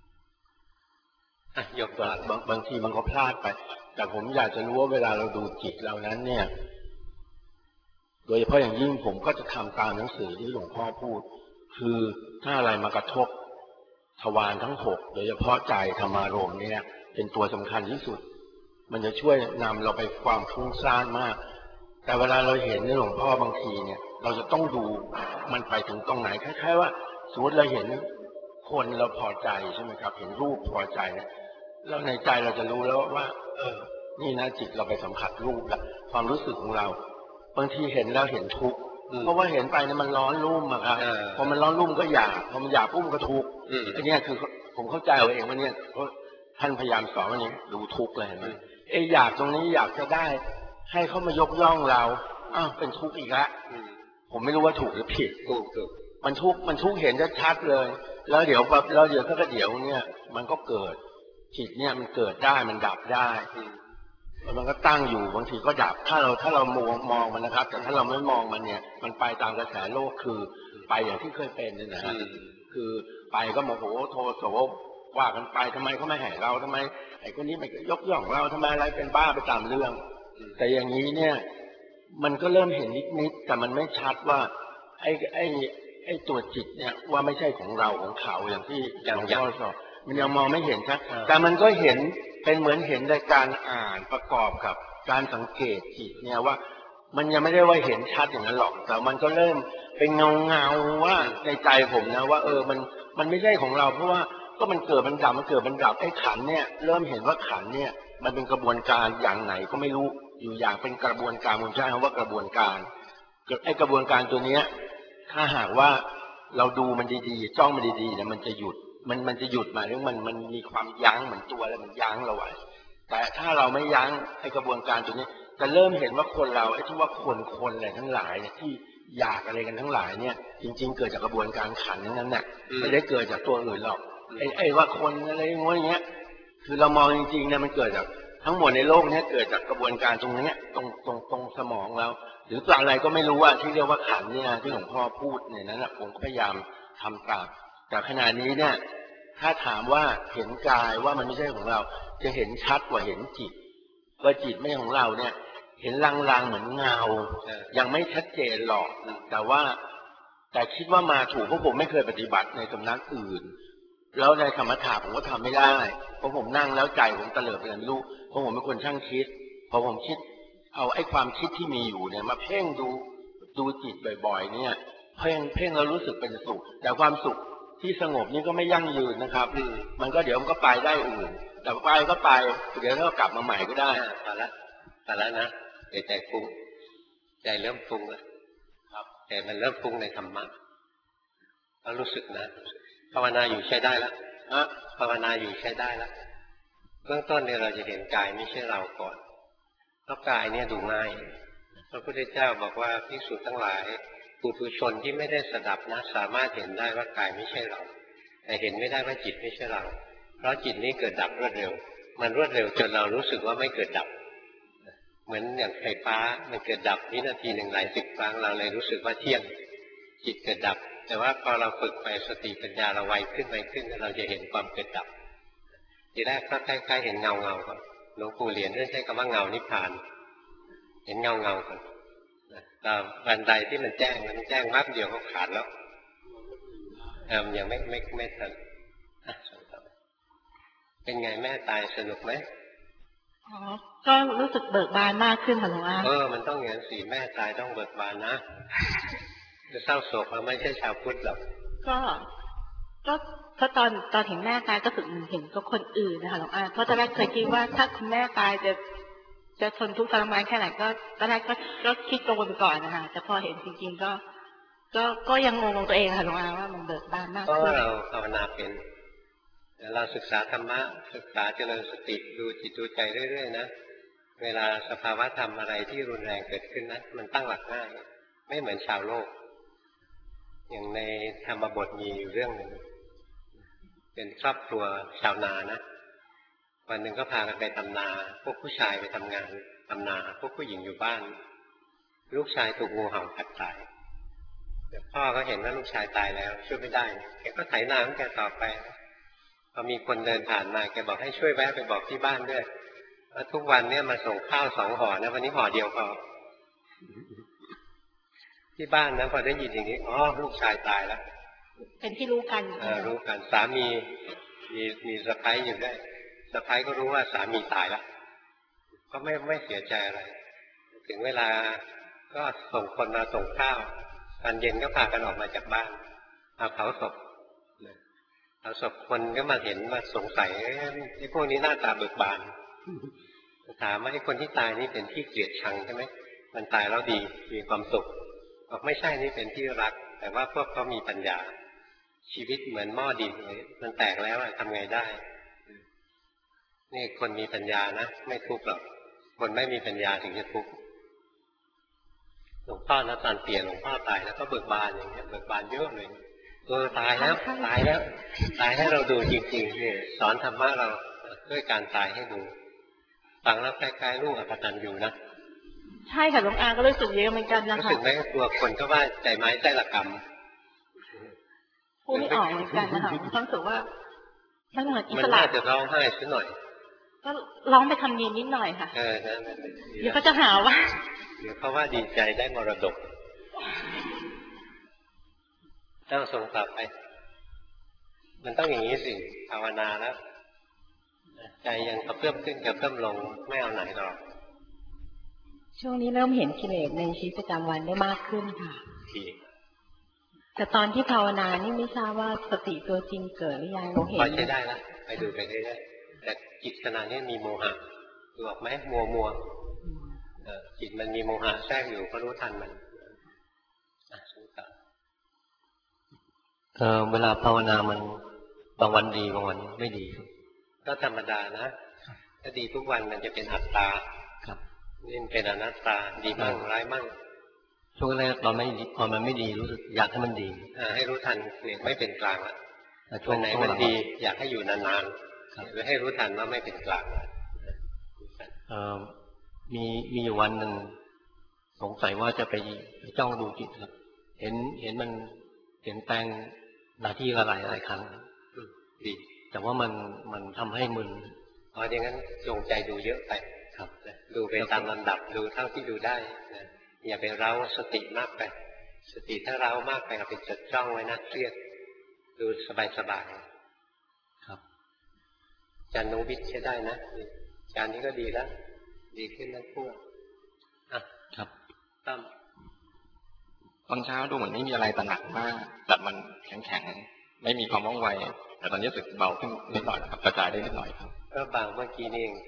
ยกตัวบางบางทีมันก็พลาดไปแต่ผมอยากจะรู้ว่าเวลาเราดูจิตเรานั้นเนี่ยโดยเฉพาะอย่างยิ่งผมก็จะทำตามหนังสือที่หลวงพ่อพูดคือถ้าอะไรมากระทบทวารทั้งหกโดยเฉพาะใจธรรมารมณ์เนี่ยเป็นตัวสำคัญที่สุดมันจะช่วยนำเราไปความฟุ้งซ่านมากแต่เวลาเราเห็นในหลวงพ่อบางทีเนี่ยเราจะต้องดูมันไปถึงตรงไหนคล้ายๆว่าสมมติเราเห็นคนเราพอใจใช่ไหมครับเห็นรูปพอใจเนี่ยแล้วในใจเราจะรู้แล้วว่าเออนี่นะจิตเราไปสัมผัสรูปแล้วความรู้สึกของเราบางทีเห็นแล้วเห็นทุกข์เพราะว่าเห็นไปเนี่ยมันร้อนรุ่มอะครับพอมันร้อนรุ่มก็อยากพอมันอยากปุ๊บก็ทุกข์อันนี้คือผมเข้าใจเอาเองว่าเนี่ยท่านพยายามสอนว่านี้ดูทุกข์เลยเห็นไหมเอออยากตรงนี้อยากจะได้ให้เขามายกย่องเราอ้าวเป็นทุกข์อีกแล้วผมไม่รู้ว่าถูกหรือผิดถูกถูกมันทุกข์มันทุกข์เห็นชัดๆเลยแล้วเดี๋ยวแบบแล้วเดี๋ยวก็เดี๋ยวเนี่ยมันก็เกิดจิตเนี่ยมันเกิดได้มันดับได้มันก็ตั้งอยู่บางทีก็ดับถ้าเราถ้าเรามองมองมันนะครับแต่ถ้าเราไม่มองมันเนี่ยมันไปตามกระแสโลกคือไปอย่างที่เคยเป็นนี่นะฮะคือไปก็โมโหโทโสว่ากันไปทำไมเขาไม่ให้เราทำไมไอ้คนนี้ไม่ยกย่องเราทำไมอะไรเป็นบ้าไปตามเรื่องแต่อย่างนี้เนี่ยมันก็เริ่มเห็นนิดๆแต่มันไม่ชัดว่าไอ้ไอ้ไอ้ตัวจิตเนี่ยว่าไม่ใช่ของเราของเขาอย่างที่หลวงพ่อสอนมันยังมองไม่เห็นชัดแต่มันก็เห็นเป็นเหมือนเห็นในการอ่านประกอบกับการสังเกตจิตเนี่ยว่ามันยังไม่ได้ว่าเห็นชัดอย่างนั้นหรอกแต่มันก็เริ่มเป็นเงาเงาว่าในใจผมนะว่าเออมันมันไม่ใช่ของเราเพราะว่าก็มันเกิดมันดับมันเกิดมันดับไอ้ขันเนี่ยเริ่มเห็นว่าขันเนี่ยมันเป็นกระบวนการอย่างไหนก็ไม่รู้อยู่อย่างเป็นกระบวนการผมใช้คำว่ากระบวนการไอ้กระบวนการตัวเนี้ยถ้าหากว่าเราดูมันดีๆจ้องมันดีๆเนี่ยมันจะหยุดมันมันจะหยุดมาเรื่องมันมันมีความยั้งเหมือนตัวแล้วมันยั้งเราไว้แต่ถ้าเราไม่ยั้งไอกระบวนการตัวนี้จะเริ่มเห็นว่าคนเราไอ้ที่ว่าคนคนอะไรทั้งหลายเนี่ยที่อยากอะไรกันทั้งหลายเนี่ยจริงๆเกิดจากกระบวนการขันทั้งนั้นแหละไม่ได้เกิดจากตัวอื่นหรอกไอ้ไอ้ว่าคนอะไรอย่างเงี้ยคือเรามองจริงๆเนี่ยมันเกิดจากทั้งหมดในโลกนี้เกิดจากกระบวนการตรงนี้ตรงตรงตรงสมองเราหรืออะไรก็ไม่รู้ว่าที่เรียกว่าขันเนี่ยที่หลวงพ่อพูดเนี่ยนั้นผมก็พยายามทำตามแต่ขณะนี้เนี่ยถ้าถามว่าเห็นกายว่ามันไม่ใช่ของเราจะเห็นชัดกว่าเห็นจิตว่าจิตไม่ใช่ของเราเนี่ยเห็นลางๆเหมือนเงายังไม่ชัดเจนหรอกแต่ว่าแต่คิดว่ามาถูกเพราะผมไม่เคยปฏิบัติในสำนักอื่นแล้วในธรรมถาผมก็ทำไม่ได้เพราะผมนั่งแล้วใจผมเตลิดไปไม่รู้เพราะผมเป็นคนช่างคิดพอผมคิดเอาไอ้ความคิดที่มีอยู่เนี่ยมาเพ่งดูดูจิตบ่อยๆเนี่ยเพ่งเพ่งแล้วรู้สึกเป็นสุขแต่ความสุขที่สงบนี่ก็ไม่ยั่งยืนนะครับมันก็เดี๋ยวมันก็ไปได้อื่นแต่ไปก็ไปเดี๋ยวก็กลับมาใหม่ก็ได้พอละพอละนะใจใจฟุ้งใจเริ่มฟุ้งแล้วครับแต่มันเริ่มฟุ้งในธรรมะแล้วรู้สึกนะภาวนาอยู่ใช้ได้แล้วนะภาวนาอยู่ใช้ได้แล้วเบื้องต้นเนี่ยเราจะเห็นกายไม่ใช่เราก่อนเพราะกายเนี่ยดูง่ายพระพุทธเจ้าบอกว่าภิกษุทั้งหลายปุถุชนที่ไม่ได้สดับนะสามารถเห็นได้ว่ากายไม่ใช่เราแต่เห็นไม่ได้ว่าจิตไม่ใช่เราเพราะจิตนี้เกิดดับรวดเร็วมันรวดเร็วจนเรารู้สึกว่าไม่เกิดดับเหมือนอย่างไฟฟ้ามันเกิดดับวินาทีหนึ่งหลายสิบครั้งเราเลยรู้สึกว่าเที่ยงจิตเกิดดับแต่ว่าพอเราฝึกไปสติปัญญาเราไวขึ้นไวขึ้นเราจะเห็นความเกิดดับทีแรกก็คล้ายๆเห็นเงาเงาก่อนหลวงปู่เหรียญใช้คำว่าเงานิพพานเห็นเงาเงาก่อนแต่บันไดที่มันแจ้งมันแจ้งมากเดียวก็ขาดแล้วเออยังไม่ไม่ไม่ทันเป็นไงแม่ตายสนุกไหมอ๋อก็รู้สึกเบิกบานมากขึ้นค่ะหลวงอาเออมันต้องอย่างนั้นสิแม่ตายต้องเบิกบานนะจะเศร้าโศกเราไม่ใช่ชาวพุทธหรอกก็ก็เพราะตอนตอนเห็นแม่ตายก็ถึงเห็นก็คนอื่นนะคะหลวงอาเพราะตอนแรกเคยคิดว่าถ้าคุณแม่ตายจะจะทนทุกข์ทรมานแค่ไหนก็ตอนแรกก็ก็คิดกังวลไปก่อนนะคะแต่พอเห็นจริงๆก็ก็ก็ยังงงตัวเองค่ะหลวงอาว่ามันเบิกบานมากขึ้นก็เราภาวนาเป็นเราศึกษาธรรมะศึกษาเจริญสติดูจิตดูใจเรื่อยๆนะเวลาสภาวะธรรมอะไรที่รุนแรงเกิดขึ้นนะมันตั้งหลักง่ายไม่เหมือนชาวโลกอย่างในธรรมบทมีอยู่เรื่องหนึ่งเป็นครอบครัวชาวนานะวันหนึ่งก็พากันไปทำนาพวกผู้ชายไปทำงานทำนาพวกผู้หญิงอยู่บ้านลูกชายถูกงูเห่ากัดตายพ่อก็เห็นว่าลูกชายตายแล้วช่วยไม่ได้แกก็ไถนาของแกต่อไปพอมีคนเดินผ่านมาแกบอกให้ช่วยแวะไปบอกที่บ้านด้วยว่าทุกวันเนี่ยมาส่งข้าวสองห่อนะวันนี้ห่อเดียวพอที่บ้านนะพอได้ยินอย่างนี้อ๋อลูกชายตายแล้วเป็นที่รู้กันเออรู้กันสามีมีมีสะใภ้อยู่ได้สะใภ้ก็รู้ว่าสามีตายแล้วก็ไม่ไม่เสียใจอะไรถึงเวลาก็ส่งคนมาส่งข้าวตอนเย็นก็พากันออกมาจากบ้านเอาเผาศพเผาศพคนก็มาเห็นมาสงสัยไอ้พวกนี้หน้าตาเบิกบานถามว่าไอ้คนที่ตายนี่เป็นที่เกลียดชังใช่ไหมมันตายแล้วดีมีความสุขบอกไม่ใช่นี่เป็นที่รักแต่ว่าพวกเขามีปัญญาชีวิตเหมือนหม้อดินเลยมันแตกแล้วทำไงได้นี่คนมีปัญญานะไม่ทุกข์หรอกคนไม่มีปัญญาถึงจะทุกข์หลวงพ่อนะตอนเปลี่ยนหลวงพ่อตายแล้วก็เบิกบานอย่างเงี้ยเบิกบานเยอะเลยเออตายแล้วตายแล้วตายให้เราดูจริงๆเนี่ยสอนธรรมะเราด้วยการตายให้ดูฟังแล้วคล้ายๆลูกอภตันอยู่นะใช่ค่ะหลวงอาก็รู้สึกเยอะเหมือนกันนะคะรู้สึกไหมตัวคนก็ว่าใจไม้ใจละกรรมพูดไม่ออกเหมือนกันนะคะความรู้สึกว่ามันเหมือนอิสระมันน่าจะร้องไห้สักหน่อยก็ร้องไปทำเนียนนิดหน่อยค่ะเออนั่นเดี๋ยวเขาจะหาว่าเดี๋ยวเขาว่าดีใจได้มรดกต้องส่งต่อไปมันต้องอย่างนี้สิภาวนาแล้วใจยังกระเพื่อมขึ้นกระเพื่อมลงไม่เอาไหนหรอกช่วงนี้เริ่มเห็นกิเลสในชีวิตประจำวันได้มากขึ้นค่ะแต่ตอนที่ภาวนานี่ไม่ทราบว่าสติตัวจริงเกิดหรือยังเราเห็นพอใช้ได้แล้วไปดูไปเรื่อยๆแต่จิตขณะนี้มีโมหะดูออกไหมมัวมัวจิตมันมีโมหะแทรกอยู่ก็รู้ทันมันเออเวลาภาวนามันบางวันดีบางวันไม่ดีก็ธรรมดานะถ้าดีทุกวันมันจะเป็นอัตตาครับนี่เป็นอนัตตาดีมั่งร้ายมั่งช่วงแรกตอนไม่ดีพอมันไม่ดีรู้สึกอยากให้มันดีให้รู้ทันเนี่ยไม่เป็นกลางละช่วงไหนมันดีอยากให้อยู่นานๆหรือให้รู้ทันว่าไม่เป็นกลางมีมีอยู่วันหนึ่งสงสัยว่าจะไปจ้องดูจิตครับเห็นเห็นมันเปลี่ยนแปลงหน้าที่ละหลายหลายครั้งดีแต่ว่ามันมันทำให้มึนอ๋ออย่างนั้นจงใจดูเยอะไปครับดูไปตามลำดับดูเท่าที่ดูได้นะอย่าไปเร้าสติมากไปสติถ้าเร้ามากไปเอาไปจดจ้องไว้นะเครียดดูสบายๆครับอาจารย์นุวิทย์ใช้ได้นะอาจารย์นี้ก็ดีแล้วดีขึ้นทั้งคู่อ่ะครับตั้มตอนเช้าดูเหมือนไม่มีอะไรตระหนักมากแต่มันแข็งๆไม่มีความว่องไวแต่ตอนนี้รู้สึกเบาขึ้นนิดหน่อยครับกระจายได้นิดหน่อยครับก็บางเมื่อกี้นี่เอง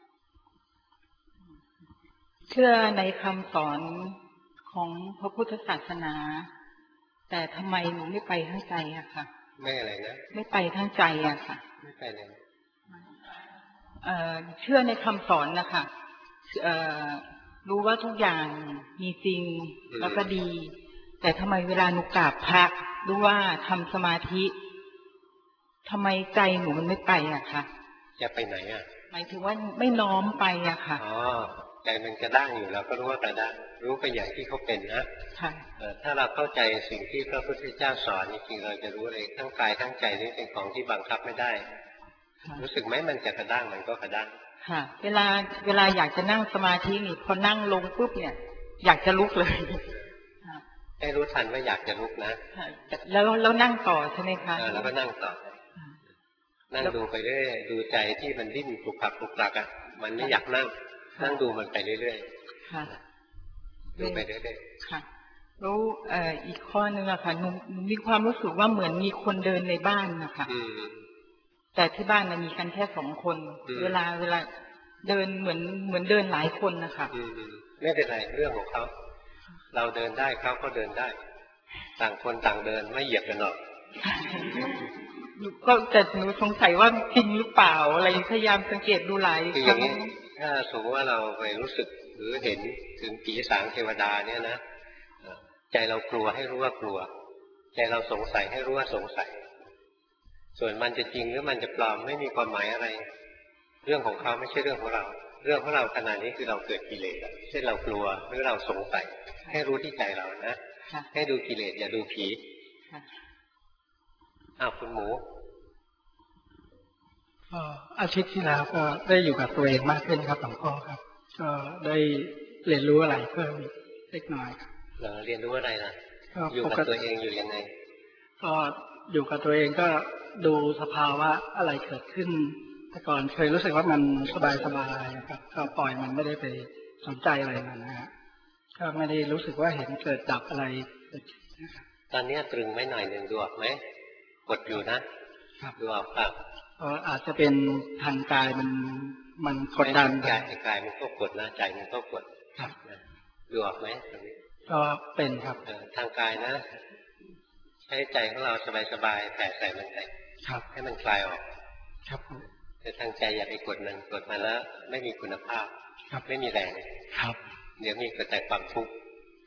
เชื่อในคำสอนของพระพุทธศาสนา แต่ทำไมหนูไม่ไปทั้งใจอะค่ะไม่อะไรนะไม่ไปทั้งใจอะค่ะไม่ไปเลยเอ่อเชื่อในคำสอนนะคะเอ่อรู้ว่าทุกอย่างมีจริงแล้วก็ดีแต่ทำไมเวลาหนูกราบพระรู้ว่าทำสมาธิทำไมใจหนูมันไม่ไปอะค่ะจะไปไหนอะหมายถึงว่าไม่น้อมไปอะค่ะอ๋อใจมันกระด้างอยู่เราก็รู้ว่ากระด้างรู้ไปอย่างที่เขาเป็นนะค่ะถ้าเราเข้าใจสิ่งที่พระพุทธเจ้าสอนจริงๆเราจะรู้เลยทั้งกายทั้งใจนี่เป็นของที่บังคับไม่ได้รู้สึกไหมมันจะกระด้างมันก็กระด้างค่ะเวลาเวลาอยากจะนั่งสมาธินี่พอนั่งลงปุ๊บเนี่ยอยากจะลุกเลยให้รู้ทันว่าอยากจะลุกนะแล้วแล้วนั่งต่อใช่ไหมคะแล้วก็นั่งต่อนั่งดูไปเรื่อยดูใจที่มันดิ้นปลุกปลักปลุกปลักอ่ะมันไม่อยากนั่งนั่งดูมันไปเรื่อยๆค่ะดูไปเรื่อยๆค่ะแล้วอีกข้อนึงอะค่ะหนูมีความรู้สึกว่าเหมือนมีคนเดินในบ้านนะคะแต่ที่บ้านมันมีกันแค่สองคนเวลาเวลาเดินเหมือนเหมือนเดินหลายคนนะคะไม่เป็นไรเรื่องของเขาเราเดินได้เขาก็เดินได้ต่างคนต่างเดินไม่เหยียบกันหรอกก็แต่หนูสงสัยว่าจริงหรือเปล่าอะไรพยายามสังเกตดูหลายคืออย่างนี้ถ้าสมมติว่าเราไปรู้สึกหรือเห็นถึงผีสางเทวดาเนี่ยนะใจเรากลัวให้รู้ว่ากลัวใจเราสงสัยให้รู้ว่าสงสัยส่วนมันจะจริงหรือมันจะปลอมไม่มีความหมายอะไรเรื่องของเขาไม่ใช่เรื่องของเราเรื่องของเราขณะนี้คือเราเกิดกิเลสเช่นเรากลัวหรือเราสงสัยให้รู้ที่ใจเรานะให้ดูกิเลสอย่าดูผีอ้าวคุณหมูก็อาทิตย์ที่แล้วก็ได้อยู่กับตัวเองมากขึ้นครับหลวงพ่อครับก็ได้เรียนรู้อะไรเพิ่มเล็กน้อยครับเราเรียนรู้อะไรล่ะอยู่กับตัวเองอยู่ยังไงก็อยู่กับตัวเองก็ดูสภาวะอะไรเกิดขึ้นแต่ก่อนเคยรู้สึกว่ามันสบายสบายครับก็ปล่อยมันไม่ได้ไปสนใจอะไรมันนะฮะก็ไม่ได้รู้สึกว่าเห็นเกิดดับอะไรตอนนี้ตรึงไม่หน่อยหนึ่งดูออกไหมกดอยู่นะดูออกครับอาจจะเป็นทางกายมันมันกดดันกายกายมันก็กดนะใจมันก็กดครับดูออกไหมตรงนี้ก็เป็นครับทางกายนะใช้ใจของเราสบายๆแผ่ใส่มันไปให้มันคลายออกครับแต่ทางใจอย่าไปกดมันกดมาแล้วไม่มีคุณภาพไม่มีแรงครับเดี๋ยวมีแต่ความทุกข์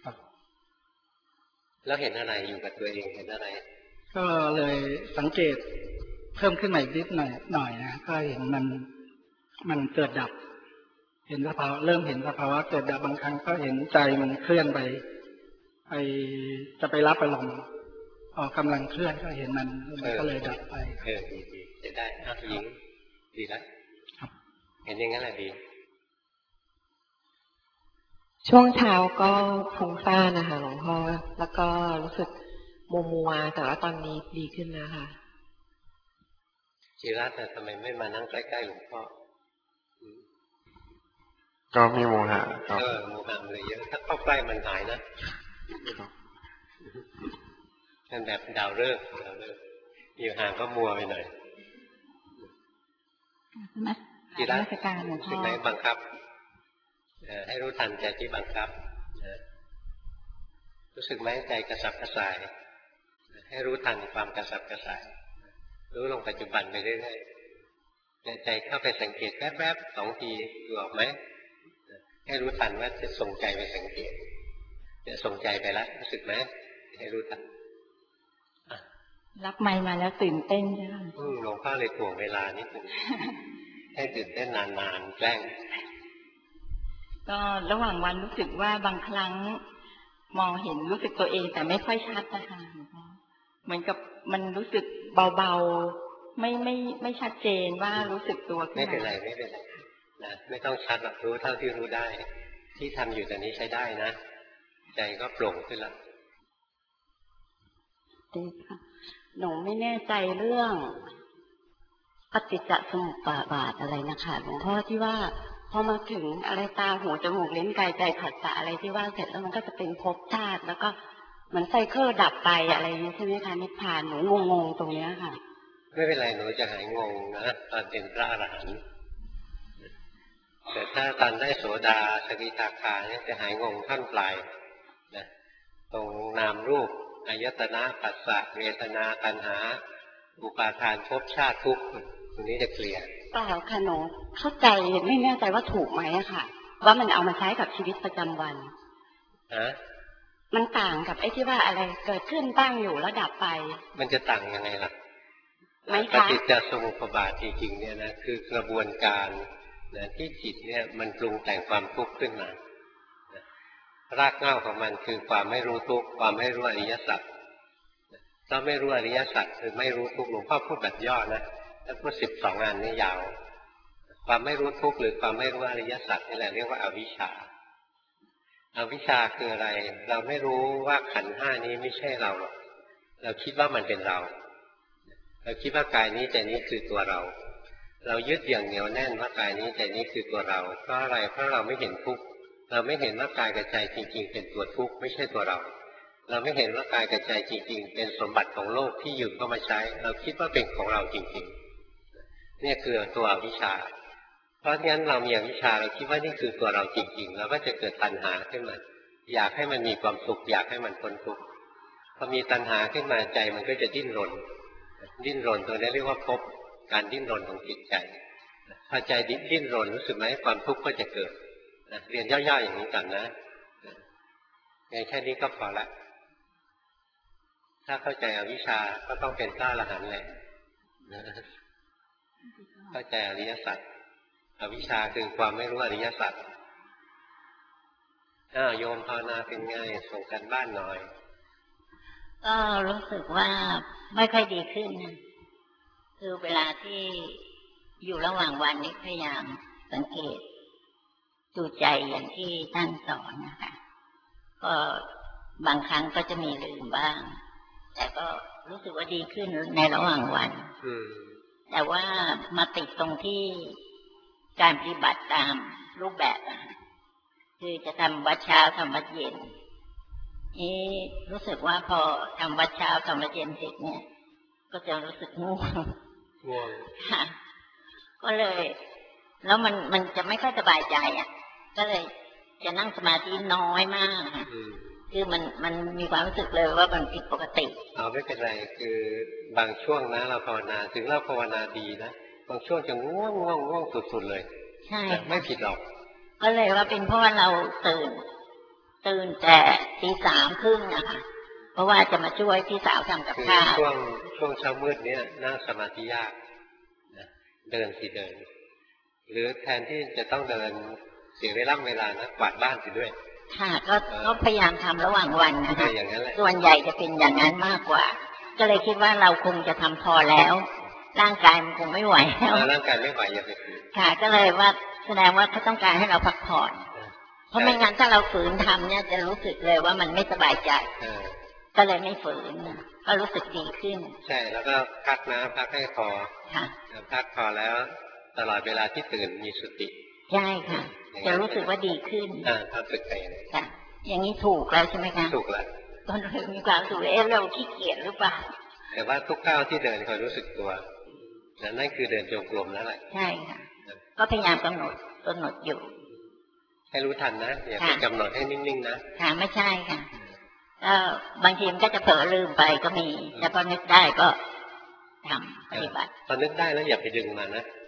แล้วเห็นอะไรอยู่กับตัวเองเห็นอะไรก็เลยสังเกตเพิ่มขึ้นมาอีกนิดหน่อยหน่อยนะก็เห็นมันมันเกิดดับเห็นสภาวะเริ่มเห็นสภาวะเกิดดับบางครั้งก็เห็นใจมันเคลื่อนไปไปจะไปรับอารมณ์ออกกำลังเคลื่อนก็เห็นมันก็เลยดับไปเออดีดีจะได้อ้าวหญิงดีแล้วเห็นอย่างนั้นแหละดีช่วงเช้าก็ฟุ้งซ่านนะคะหลวงพ่อแล้วก็รู้สึกมัวมัวแต่ว่าตอนนี้ดีขึ้นแล้วค่ะจิรัตน์แต่ทำไมไม่มานั่งใกล้ๆหลวงพ่อก็มีโมหะเออโมหะเลยเยอะถ้าเข้าใกล้มันหายนะเป็นแบบดาวฤกษ์ดาวฤกษ์อยู่ห่างก็มัวไปหน่อยจิรัตน์สิ่งไหนบังคับให้รู้ทันใจที่บังคับรู้สึกไหมใจกระสับกระส่ายให้รู้ทันความกระสับกระส่ายรู้ลงปัจจุบันไปเรื่อยใจเข้าไปสังเกตแวบๆสองทีดูออกไหมให้รู้ทันว่าจะส่งใจไปสังเกตจะส่งใจไปแล้วรู้สึกไหมให้รู้ทันรับไมค์มาแล้วตื่นเต้นใช่ไหมหลวงพ่อเลยถ่วงเวลานิดนึงให้ตื่นเต้นนานๆแกล้งก็ระหว่างวันรู้สึกว่าบางครั้งมองเห็นรู้สึกตัวเองแต่ไม่ค่อยชัดนะคะเหมือนกับมันรู้สึกเบาๆไม่ไม่ไม่ชัดเจนว่ารู้สึกตัวขึ้นมาไม่เป็นไรไม่เป็นไรนะไม่ต้องชัดหรอกรู้เท่าที่รู้ได้ที่ทำอยู่ตอนนี้ใช้ได้นะใจก็โปร่งขึ้นแล้วเด็กค่ะหนูไม่แน่ใจเรื่องปฏิจจสมุปบาทอะไรนะคะหลวงพ่อที่ว่าพอมาถึงอะไรตาหูจมูกลิ้นกายใจผัสสะอะไรที่ว่าเสร็จแล้วมันก็จะเป็นภพชาติแล้วก็เหมือนไซเคิลดับไปอะไรอย่างนี้ใช่ไหมคะนิพพานหนูงงๆตรงนี้ค่ะไม่เป็นไรหนูจะหายงงนะตอนเป็นพระอรหันต์แต่ถ้าตอนได้โสดาสกิทาคาเนี่ยจะหายงงท่อนปลายนะตรงนามรูปอายตนะปัสสะเวทนาตัณหาอุปาทานภพชาติทุกข์ตรงนี้จะเคลียร์เปล่าค่ะหนูเข้าใจไม่แน่ใจว่าถูกไหมอะค่ะว่ามันเอามาใช้กับชีวิตประจำวันฮะมันต่างกับไอ้ที่ว่าอะไรเกิดขึ้นตั้งอยู่แล้วดับไปมันจะต่างยังไงล่ะไม่ปฏิจจสมุปบาทจริงๆเนี่ยนะคือกระบวนการนะที่จิตเนี่ยมันปรุงแต่งความทุกข์ขึ้นมารากเหง้าของมันคือความไม่รู้ทุกข์ความไม่รู้อริยสัจถ้าไม่รู้อริยสัจคือไม่รู้ทุกข์หลวงพ่อพูดแบบย่อนะถ้าพูดสิบสองงานนี่ยาวความไม่รู้ทุกข์หรือความไม่รู้อริยสัจนี่แหละเรียกว่าอวิชชาอวิชชาคืออะไรเราไม่รู้ว่าขันธ์ห้านี้ไม่ใช่เราหรอกเราคิดว่ามันเป็นเราเราคิดว่ากายนี้ใจนี้คือตัวเราเรายึดอย่างเหนียวแน่นว่ากายนี้ใจนี้คือตัวเราเพราะอะไรเพราะเราไม่เห็นทุกข์เราไม่เห็นว่ากายกับใจจริงๆเป็นตัวทุกข์ไม่ใช่ตัวเราเราไม่เห็นว่ากายกับใจจริงๆเป็นสมบัติของโลกที่ยืมเข้ามาใช้เราคิดว่าเป็นของเราจริงๆนี่คือตัวอวิชชาเพราะงั้นเรามีอวิชชาเราคิดว่านี่คือตัวเราจริงๆเราก็จะเกิดตัณหาขึ้นมาอยากให้มันมีความสุขอยากให้มันพ้นทุกข์พอมีตัณหาขึ้นมาใจมันก็จะดิ้นรนดิ้นรนตัวนี้เรียกว่าภพการดิ้นรนของจิตใจพอใจดิ้นรนรู้สึกไหมความทุกข์ก็จะเกิดเรียนย่อๆอย่างนี้ก่อนนะในแค่นี้ก็พอละถ้าเข้าใจอวิชชาก็ต้องเป็นพระอรหันต์เลยเข้าใจอริยสัจอวิชชาคือความไม่รู้อริยสัจอ้าวโยมภาวนาเป็นไงส่งกันบ้านหน่อยก็รู้สึกว่าไม่ค่อยดีขึ้นนะคือเวลาที่อยู่ระหว่างวันนี้พยายามสังเกตดูใจอย่างที่ท่านสอนนะคะก็บางครั้งก็จะมีลืมบ้างแต่ก็รู้สึกว่าดีขึ้นในระหว่างวันแต่ว่ามาติดตรงที่การปฏิบัติตามรูปแบบคือจะทำวัดเช้าทำวัดเย็นนี่รู้สึกว่าพอทำวัดเช้าทำวัดเย็นเสร็จเนี่ยก็จะรู้สึกง่วงง่วงค่ะก็เลยแล้วมันมันจะไม่ค่อยสบายใจอ่ะก็เลยจะนั่งสมาธิน้อยมากคือมันมันมีความรู้สึกเลยว่ามันผิดปกติเอาไม่เป็นไรคือบางช่วงนะเราภาวนาถึงเราภาวนาดีนะบางช่วงจะง่วงง่วงง่วงสุดๆเลยใช่ไม่ผิดหรอกก็เลยว่าเป็นเพราะว่าเราตื่นตื่นแต่ตีสามครึ่งนะคะเพราะว่าจะมาช่วยพี่สาวทำกับข้าวช่วงช่วงเช้ามืดเนี้ยนั่งสมาธิยากเดินสิเดินหรือแทนที่จะต้องเดินเสียเวลาเวลานะกวาดบ้านสิด้วยค่ะก็ก็พยายามทำระหว่างวันนะคะส่วนใหญ่จะเป็นอย่างนั้นมากกว่าก็เลยคิดว่าเราคงจะทำพอแล้วร่างกายมันคงไม่ไหวแล้วร่างกายไม่ไหวอย่าไปฝืนค่ะก็เลยว่าแสดงว่าเขาต้องการให้เราพักผ่อนเพราะไม่งั้นถ้าเราฝืนทำเนี่ยจะรู้สึกเลยว่ามันไม่สบายใจก็เลยไม่ฝืนก็รู้สึกดีขึ้นใช่แล้วก็พักนะพักให้พอค่ะพักพอแล้วตลอดเวลาที่ตื่นมีสติใช่ค่ะจะรู้สึกว่าดีขึ้นอ่าทำฝึกไปค่ะอย่างนี้ถูกแล้วใช่ไหมคะถูกแล้วตอนนี้มีความสุขเอ๊ะเราขี้เกียจหรือเปล่าแต่ว่าทุกก้าวที่เดินคอยรู้สึกตัวนั่นคือเดินจงกรมแล้วแหละใช่ค่ะก็พยายามกำหนดกำหนดอยู่ให้รู้ทันนะอย่าไปกำหนดให้นิ่งๆนะค่ะไม่ใช่ค่ะก็บางทีมันก็จะเผลอลืมไปก็มีแต่พอนึกได้ก็ทำปฏิบัติพอนึกได้แล้วอย่าไปดึงมานะ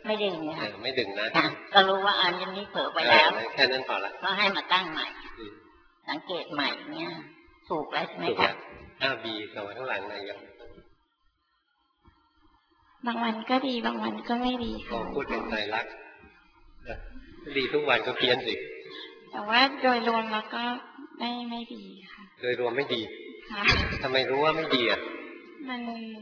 ไม่ดึงนะไม่ดึงนะก็รู้ว่าอันนี้เผลอไปแล้วแค่นั้นพอละก็ให้มาตั้งใหม่สังเกตใหม่เนี่ยถูกแล้วใช่ไหมคะอ้าวบีต่อข้างหลังนายยมบางวันก็ดีบางวันก็ไม่ดีค่ะพูดเป็นใจรักดีทุกวันก็เพี้ยนสิแต่ว่าโดยรวมแล้วก็ไม่ไม่ดีค่ะโดยรวมไม่ดีค่ะทำไมรู้ว่าไม่ดีอ่ะมัน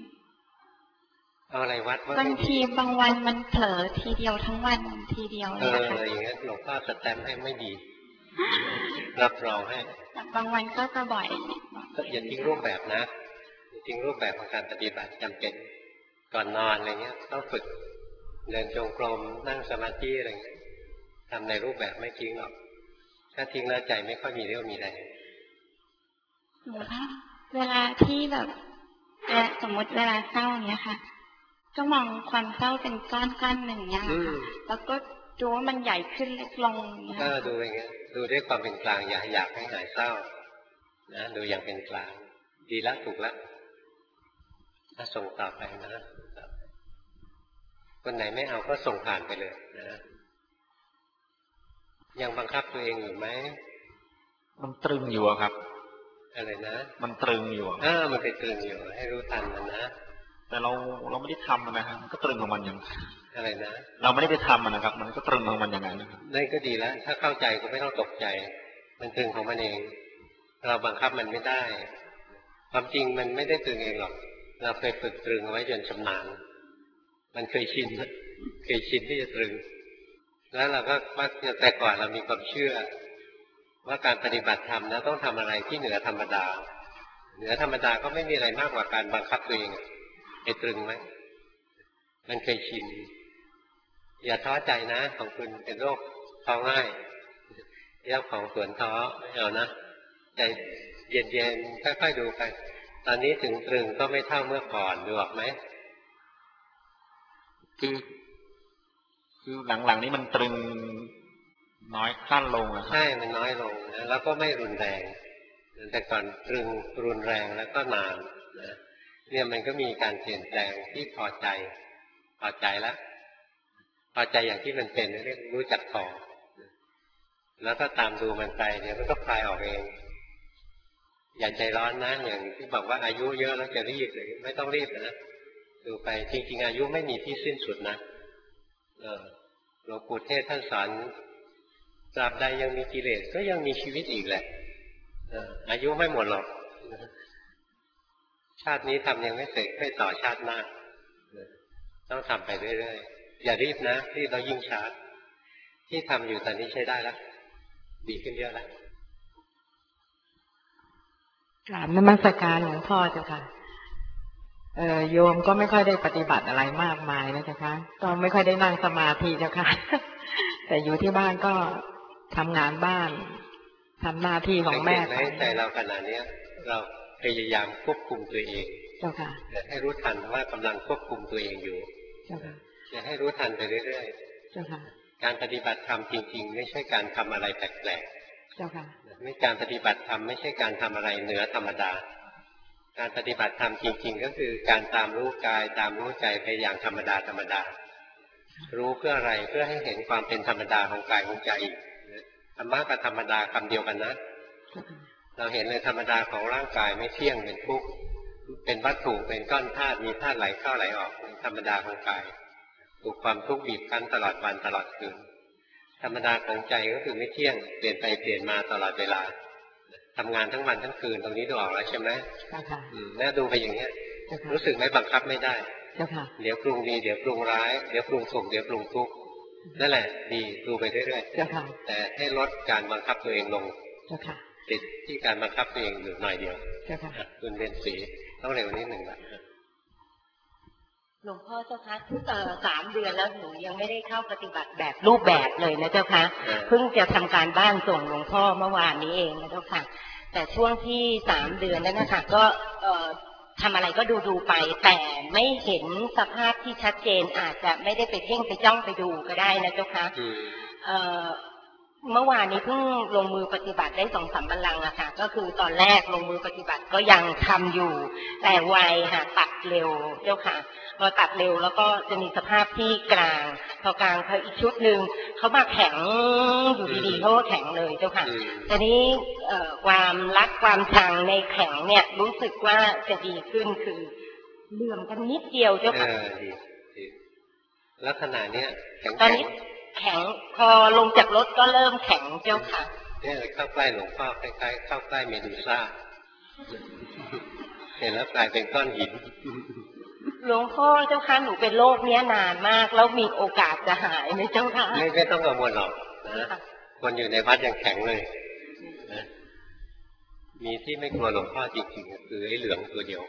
เอาอะไรวัดว่าบางทีบางวันมันเผลอทีเดียวทั้งวันทีเดียวเลยนะคะเอออย่างงี้หลวงพ่อสแตมป์ให้ไม่ดีรับรองให้บางวันก็จะบ่อยก็อย่าทิ้งรูปแบบนะทิ้งรูปแบบของการปฏิบัติจำเป็นก่อนนอนอะไรเงี้ยต้องฝึกเดินจงกรมนั่งสมาธิอะไรเงี้ยทำในรูปแบบไม่ทิ้งหรอกถ้าทิ้งแล้วใจไม่ค่อยมีเรี่ยวมีแรงหรือว่าเวลาที่แบบสมมติเวลาเศร้าเนี้ยค่ะก็มองความเศร้าเป็นก้อนก้อนหนึ่งเนี้ยแล้วก็ดูว่ามันใหญ่ขึ้นเล็กลงเนี้ยก็ดูอย่างเงี้ยดูด้วยความเป็นกลางอย่าอยากให้หายเศร้านะดูอย่างเป็นกลางดีแล้วถูกแล้วถ้าส่งต่อไปนะคนไหนไม่เอาก็ส่งผ่านไปเลยนะยังบังคับตัวเองอยู่ไหมมันตรึงอยู่ครับอะไรนะมันตรึงอยู่เออมันเป็นตรึงอยู่ให้รู้ทันมันนะแต่เราเราไม่ได้ทำนะครับมันก็ตรึงของมันอย่างอะไรนะเราไม่ได้ไปทำมันนะครับมันก็ตรึงของมันอย่างนั้นนะครับนั่นก็ดีแล้วถ้าเข้าใจก็ไม่ต้องตกใจมันตรึงของมันเองเราบังคับมันไม่ได้ความจริงมันไม่ได้ตรึงเองหรอกเราเคยฝึกตรึงไว้จนชำนาญมันเคยชินเคยชินที่จะตรึงแล้วเราก็ว่าแต่ก่อนเรามีความเชื่อว่าการปฏิบัติธรรมนะต้องทำอะไรที่เหนือธรรมดาเหนือธรรมดาก็ไม่มีอะไรมากกว่าการบังคับตัวเองให้ตรึงไหมมันเคยชินอย่าท้อใจนะของคุณเป็นโรคท้อง่ายเรื่องของสวนท้อไม่เอานะใจเย็นๆค่อยๆดูไปตอนนี้ถึงตรึงก็ไม่เท่าเมื่อก่อนดูออกไหมคือคือหลังๆนี้มันตรึงน้อยสั้นลงนะใช่มันน้อยลงนะแล้วก็ไม่รุนแรงแต่ก่อนตรึงรุนแรงแล้วก็นานนะเนี่ยมันก็มีการเปลี่ยนแปลงที่พอใจพอใจแล้วพอใจอย่างที่มันเป็นเรียกรู้จักพอแล้วก็ตามดูมันไปเดี๋ยวมันก็คลายออกเองอย่าใจร้อนนะอย่างที่บอกว่าอายุเยอะแล้วจะรีบเลยไม่ต้องรีบนะดูไปจริงๆอายุไม่มีที่สิ้นสุดนะเออหลวงปู่เทศท่านสอนตราบใดยังมีกิเลสก็ยังมีชีวิตอีกแหละเอออายุไม่หมดหรอกชาตินี้ทำยังไม่เสร็จไม่ต่อชาติหน้าต้องทำไปเรื่อยๆอย่ารีบนะรีบเรายิ่งช้าที่ทำอยู่ตอนนี้ใช้ได้แล้วดีขึ้นเยอะแล้วกราบนมัสการหลวงพ่อเจ้าค่ะเออโยมก็ไม่ค่อยได้ปฏิบัติอะไรมากมายนะเจ้าค่ะก็ไม่ค่อยได้นั่งสมาธิเจ้าค่ะแต่อยู่ที่บ้านก็ทำงานบ้านทำหน้าที่ของแม่ในใจเราขณะนี้เราพยายามควบคุมตัวเองเจ้าค่ะให้รู้ทันว่ากำลังควบคุมตัวเองอยู่เจ้าค่ะจะให้รู้ทันไปเรื่อยๆเจ้าค่ะการปฏิบัติธรรมจริงๆไม่ใช่การทำอะไรแปลกๆเจ้าค่ะไม่การปฏิบัติธรรมไม่ใช่การทำอะไรเหนือธรรมดาการปฏิบัติธรรมจริงๆก็คือการตามรู้กายตามรู้ใจไปอย่างธรรมดาธรรมดารู้เพื่ออะไรเพื่อให้เห็นความเป็นธรรมดาของกายของใจธรรมะกับธรรมดาคำเดียวกันนะเราเห็นเลยธรรมดาของร่างกายไม่เที่ยงเป็นทุกข์เป็นวัตถุเป็นก้อนธาตุมีธาตุไหลเข้าไหลออกธรรมดาของกายถูกความทุกข์บีบคั้นตลอดวันตลอดคืนธรรมดาของใจก็คือไม่เที่ยงเปลี่ยนไปเปลี่ยนมาตลอดเวลาทำงานทั้งวันทั้งคืนตรงนี้ดูออกแล้วใช่ไหมแม่ดูไปอย่างเงี้ยรู้สึกไหมบังคับไม่ได้เดี๋ยวปรุงดีเดี๋ยวปรุงร้ายเดี๋ยวปรุงสุขเดี๋ยวปรุงทุกข์นั่นแหละดีดูไปเรื่อยๆแต่ให้ลดการบังคับตัวเองลงติดที่การบังคับตัวเองอยู่หน่อยเดียวคุณเบญศรีต้องเร็วนิดหนึ่งละหลวงพ่อเจ้าคะเอ่อสามเดือนแล้วหนูยังไม่ได้เข้าปฏิบัติแบบรูปแบบเลยนะเจ้าคะเพิ่งจะทำการบ้านส่งหลวงพ่อเมื่อวานนี้เองนะเจ้าค่ะแต่ช่วงที่สามเดือนนั้นนะคะก็เอ่อทำอะไรก็ดูดูไปแต่ไม่เห็นสภาพที่ชัดเจนอาจจะไม่ได้ไปเพ่งไปจ้องไปดูก็ได้นะเจ้าคะเอ่อเมื่อวานนี้เพิ่งลงมือปฏิบัติได้สองสามบัลลังก์อะค่ะก็คือตอนแรกลงมือปฏิบัติก็ยังทำอยู่แต่ไวค่ะตัดเร็วเจ้าค่ะพอตัดเร็วแล้วก็จะมีสภาพที่กลางพอกลางเขาอีกชุดหนึ่งเขามาแข็งอยู่ดีๆเขาก็แข็งเลยเจ้าค่ะแต่นี้ความรักความชังในแข็งเนี่ยรู้สึกว่าจะดีขึ้นคือเหลื่อมกันนิดเดียวเจ้าค่ะลักษณะเนี้ยแข็งตอนนี้แข็งพอลงจากรถก็เริ่มแข็งเจ้าค่ะเนี่ยเข้าใกล้หลวงพ่อคล้ายๆเข้าใกล้เมดูซ่าเห็นแล้วกลายเป็นก้อนหินหลวงพ่อเจ้าค่ะหนูเป็นโรคเนี้ยนานมากแล้วมีโอกาสจะหายไหมเจ้าค่ะไม่ไม่ต้องกังวลหรอกนะคนอยู่ในวัดยังแข็งเลยนะมีที่ไม่กลัวหลวงพ่อจริงๆคือไอ้เหลืองตัวเดียว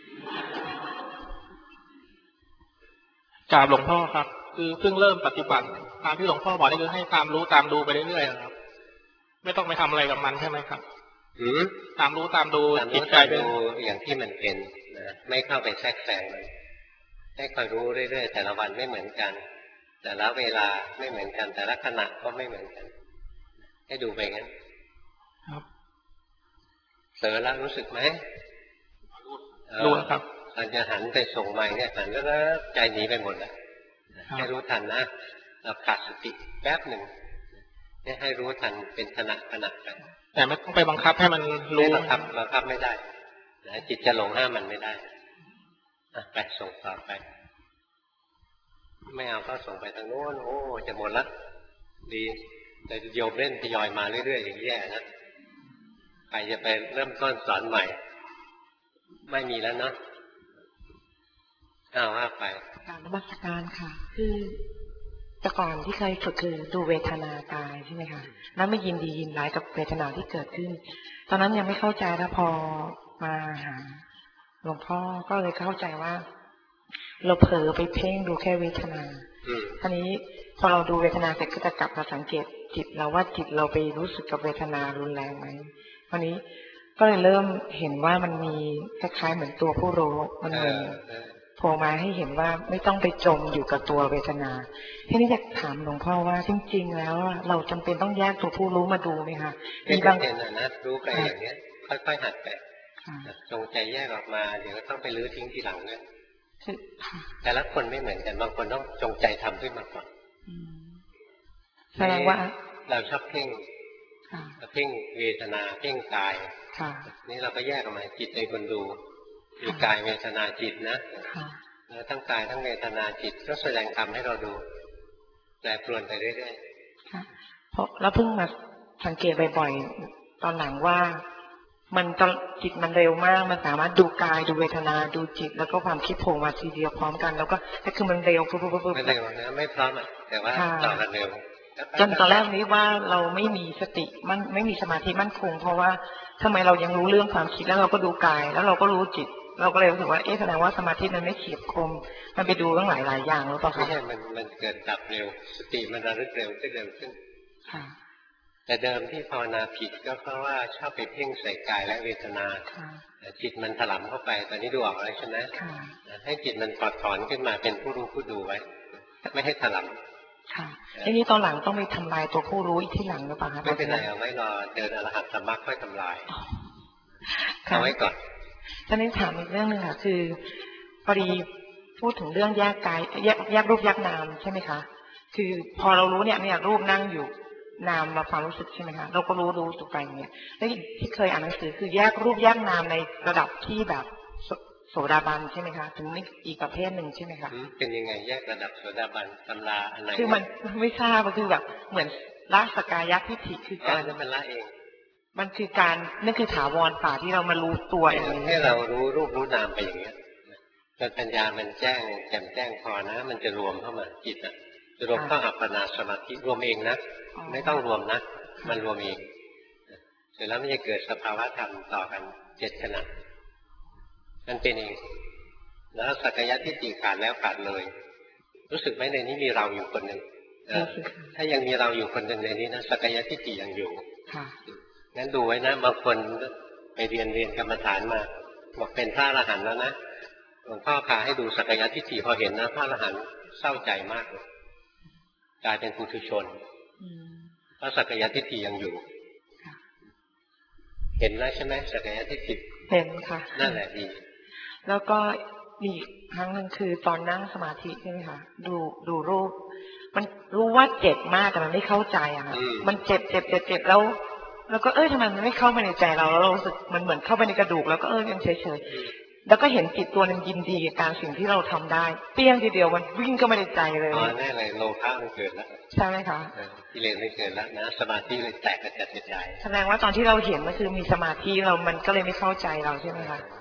กราบหลวงพ่อครับคือเพิ่งเริ่มปฏิบัติตามที่หลวงพ่อบอกนี่คือให้ตามรู้ตามดูไปเรื่อยๆครับไม่ต้องไปทำอะไรกับมันใช่ไหมครับอืมตามรู้ตามดูจิตใจดูอย่างที่มันเป็นนะไม่เข้าไปแทรกแซงมันให้คอยรู้เรื่อยๆแต่ละวันไม่เหมือนกันแต่ละเวลาไม่เหมือนกันแต่ละขณะก็ไม่เหมือนกันให้ดูไปงั้นครับเสร็จแล้วรู้สึกไหมรู้ครับอาจจะหันไปส่งใหม่เนี่ยหันแล้วใจหนีไปหมดเลยให้รู้ทันนะเราขาดสติแป๊บหนึ่งนี่ให้รู้ทันเป็นขณะขณะไปแต่ไม่ต้องไปบังคับให้มันรู้บังคับบังคับไม่ได้นะจิตจะหลงห้ามมันไม่ได้ไปส่งต่อไปไม่เอาก็ส่งไปทางโน้นโอ้จะหมดละดีแต่โยมเล่นทยอยมาเรื่อยๆอย่างแย่นะใครจะไปเริ่มต้นสอนใหม่ไม่มีแล้วเนาะอ้าวว่าไปการนมัสการค่ะคือแต่ก่อนที่เคยฝึกคือดูเวทนากายใช่ไหมคะแล้วไม่ยินดียินร้ายกับเวทนาที่เกิดขึ้นตอนนั้นยังไม่เข้าใจแล้วพอมาหาหลวงพ่อก็เลยเข้าใจว่าเราเผลอไปเพ่งดูแค่เวทนาทีนี้พอเราดูเวทนาเสร็จก็จะกลับมาสังเกตจิตเราว่าจิตเราไปรู้สึกกับเวทนารุนแรงไหมวันนี้ก็เลยเริ่มเห็นว่ามันมีคล้ายๆเหมือนตัวผู้รู้มันเหมือนโผล่มาให้เห็นว่าไม่ต้องไปจมอยู่กับตัวเวทนาทีนี้อยากถามหลวงพ่อว่าจริงๆแล้วเราจำเป็นต้องแยกตัวผู้รู้มาดูไหมคะมีบางเห็นนะรู้ไปอย่างเนี้ยค่อยๆหัดไปจงใจแยกออกมาเดี๋ยวก็ต้องไปลื้อทิ้งทีหลังเนี่ยแต่ละคนไม่เหมือนกันบางคนต้องจงใจทำขึ้นมาก่อนแสดงว่าเราชอบเพ่งเพ่งเวทนาเพ่งกายนี่เราก็แยกออกมาจิตเป็นคนดูมีกายเวทนาจิตนะแล้วทั้งกายทั้งเวทนาจิตก็แสดงธรรมให้เราดูแปรปรวนไปเรื่อยๆเพราะแล้วเพิ่งมาสังเกตบ่อยๆตอนหลังว่ามันตอนจิตมันเร็วมากมันสามารถดูกายดูเวทนาดูจิตแล้วก็ความคิดโผล่มาทีเดียวพร้อมกันแล้วก็แต่คือมันเร็วปุ๊บปุ๊บปุ๊บไม่เร็วนะไม่พร้อมอ่ะแต่ว่าต่อกันเร็วจนตอนแรกนี้ว่าเราไม่มีสติมันไม่มีสมาธิมั่นคงเพราะว่าทำไมเรายังรู้เรื่องความคิดแล้วเราก็ดูกายแล้วเราก็รู้จิตเราก็เลยรู้สึกว่าเอ๊ะแสดงว่าสมาธิมันไม่เฉียบคมมันไปดูเรื่องหลายหลายอย่างหรือเปล่าคะไม่ใช่มันมันเกิดดับเร็วสติมันระลึกเร็วขึ้นเร็วขึ้นแต่เดิมที่ภาวนาผิดก็เพราะว่าชอบไปเพ่งใส่กายและเวทนาจิตมันถลำเข้าไปตอนนี้ดูออกแล้วใช่ไหมให้จิตมันถอดถอนขึ้นมาเป็นผู้รู้ผู้ดูไว้ไม่ให้ถลำค่ะทีนี้ตอนหลังต้องไปทำลายตัวผู้รู้อีกที่หลังหรือเปล่าคะไม่เป็นไรเอาไว้รอเดินอรหัตตมรรคค่อยทำลายเอาไว้ก่อนทีนี้ถามอีกเรื่องหนึ่งค่ะคือพอดีพูดถึงเรื่องแยกกายแยกแยกรูปแยกนามใช่ไหมคะคือพอเรารู้เนี่ยเนี่ยรูปนั่งอยู่นามมาความรู้สึกใช่ไหมคะเราก็รู้รู้ตัวไปเนี่ยแล้วที่เคยอ่านหนังสือคือแยกรูปแยกนามในระดับที่แบบโสดาบันใช่ไหมคะถึงนี่อีกประเภทหนึ่งใช่ไหมคะเป็นยังไงแยกระดับโสดาบันตำราอะไรคือมันไม่ทราบมันคือแบบเหมือนละสกายทิฏฐิคือการนั้นมันละเองมันคือการนั่นคือถาวรป่าที่เรามารู้ตัวเองให้เรารู้รูปรู้นามไปอย่างเงี้ยจนปัญญามันแจ้งแจ่มแจ้งพอนะมันจะรวมเข้ามาจิตอ่ะจะรวมเข้าอัปปนาสมาธิรวมเองนะไม่ต้องรวมนะมันรวมเองเสร็จแล้วมันจะเกิดสภาวะธรรมต่อกันเจ็ดขณะมันเป็นเองแล้วสักยะทิฏฐิขาดแล้วขาดเลยรู้สึกไหมในนี้มีเราอยู่คนหนึ่งถ้ายังมีเราอยู่คนหนึ่งในนี้นะสักยะทิฏฐิยังอยู่งั้นดูไว้นะบางคนไปเรียนเรียนกรรมฐานมาบอกเป็นพระอรหันต์แล้วนะหลวงพ่อพาให้ดูสักยะทิฏฐิพอเห็นนะพระอรหันต์เศร้าใจมากเลยกลายเป็นปุถุชนเพราะสักกายทิฏฐิยังอยู่เห็นแล้วใช่ไหมสักกายทิฏฐิเห็นค่ะนั่นแหละดีแล้วก็อีกครั้งหนึ่งคือตอนนั่งสมาธิใช่ไหมคะดูดูรูปมันรู้ว่าเจ็บมากแต่มันไม่เข้าใจอะค่ะมันเจ็บเจ็บเจ็บเจ็บแล้วแล้วก็เอ้ยทำไมมันไม่เข้ามาในใจเราแล้วเรารู้สึกมันเหมือนเข้าไปในกระดูกแล้วก็เอ้ยยังเฉยเฉยแล้วก็เห็นจิตตัวนึงยินดีกับการสิ่งที่เราทำได้เปี้ยงทีเดียวมันวิ่งก็ไม่ได้ใจเลยอ๋อแน่เลยโลภะมันเกิดแล้วใช่ไหมคะกิเลสไม่เกิดแล้วนะสมาธิเลยแตกกระจัดกระจายแสดงว่าตอนที่เราเห็นมันคือมีสมาธิเรามันก็เลยไม่เข้าใจเราใช่ไหมคะ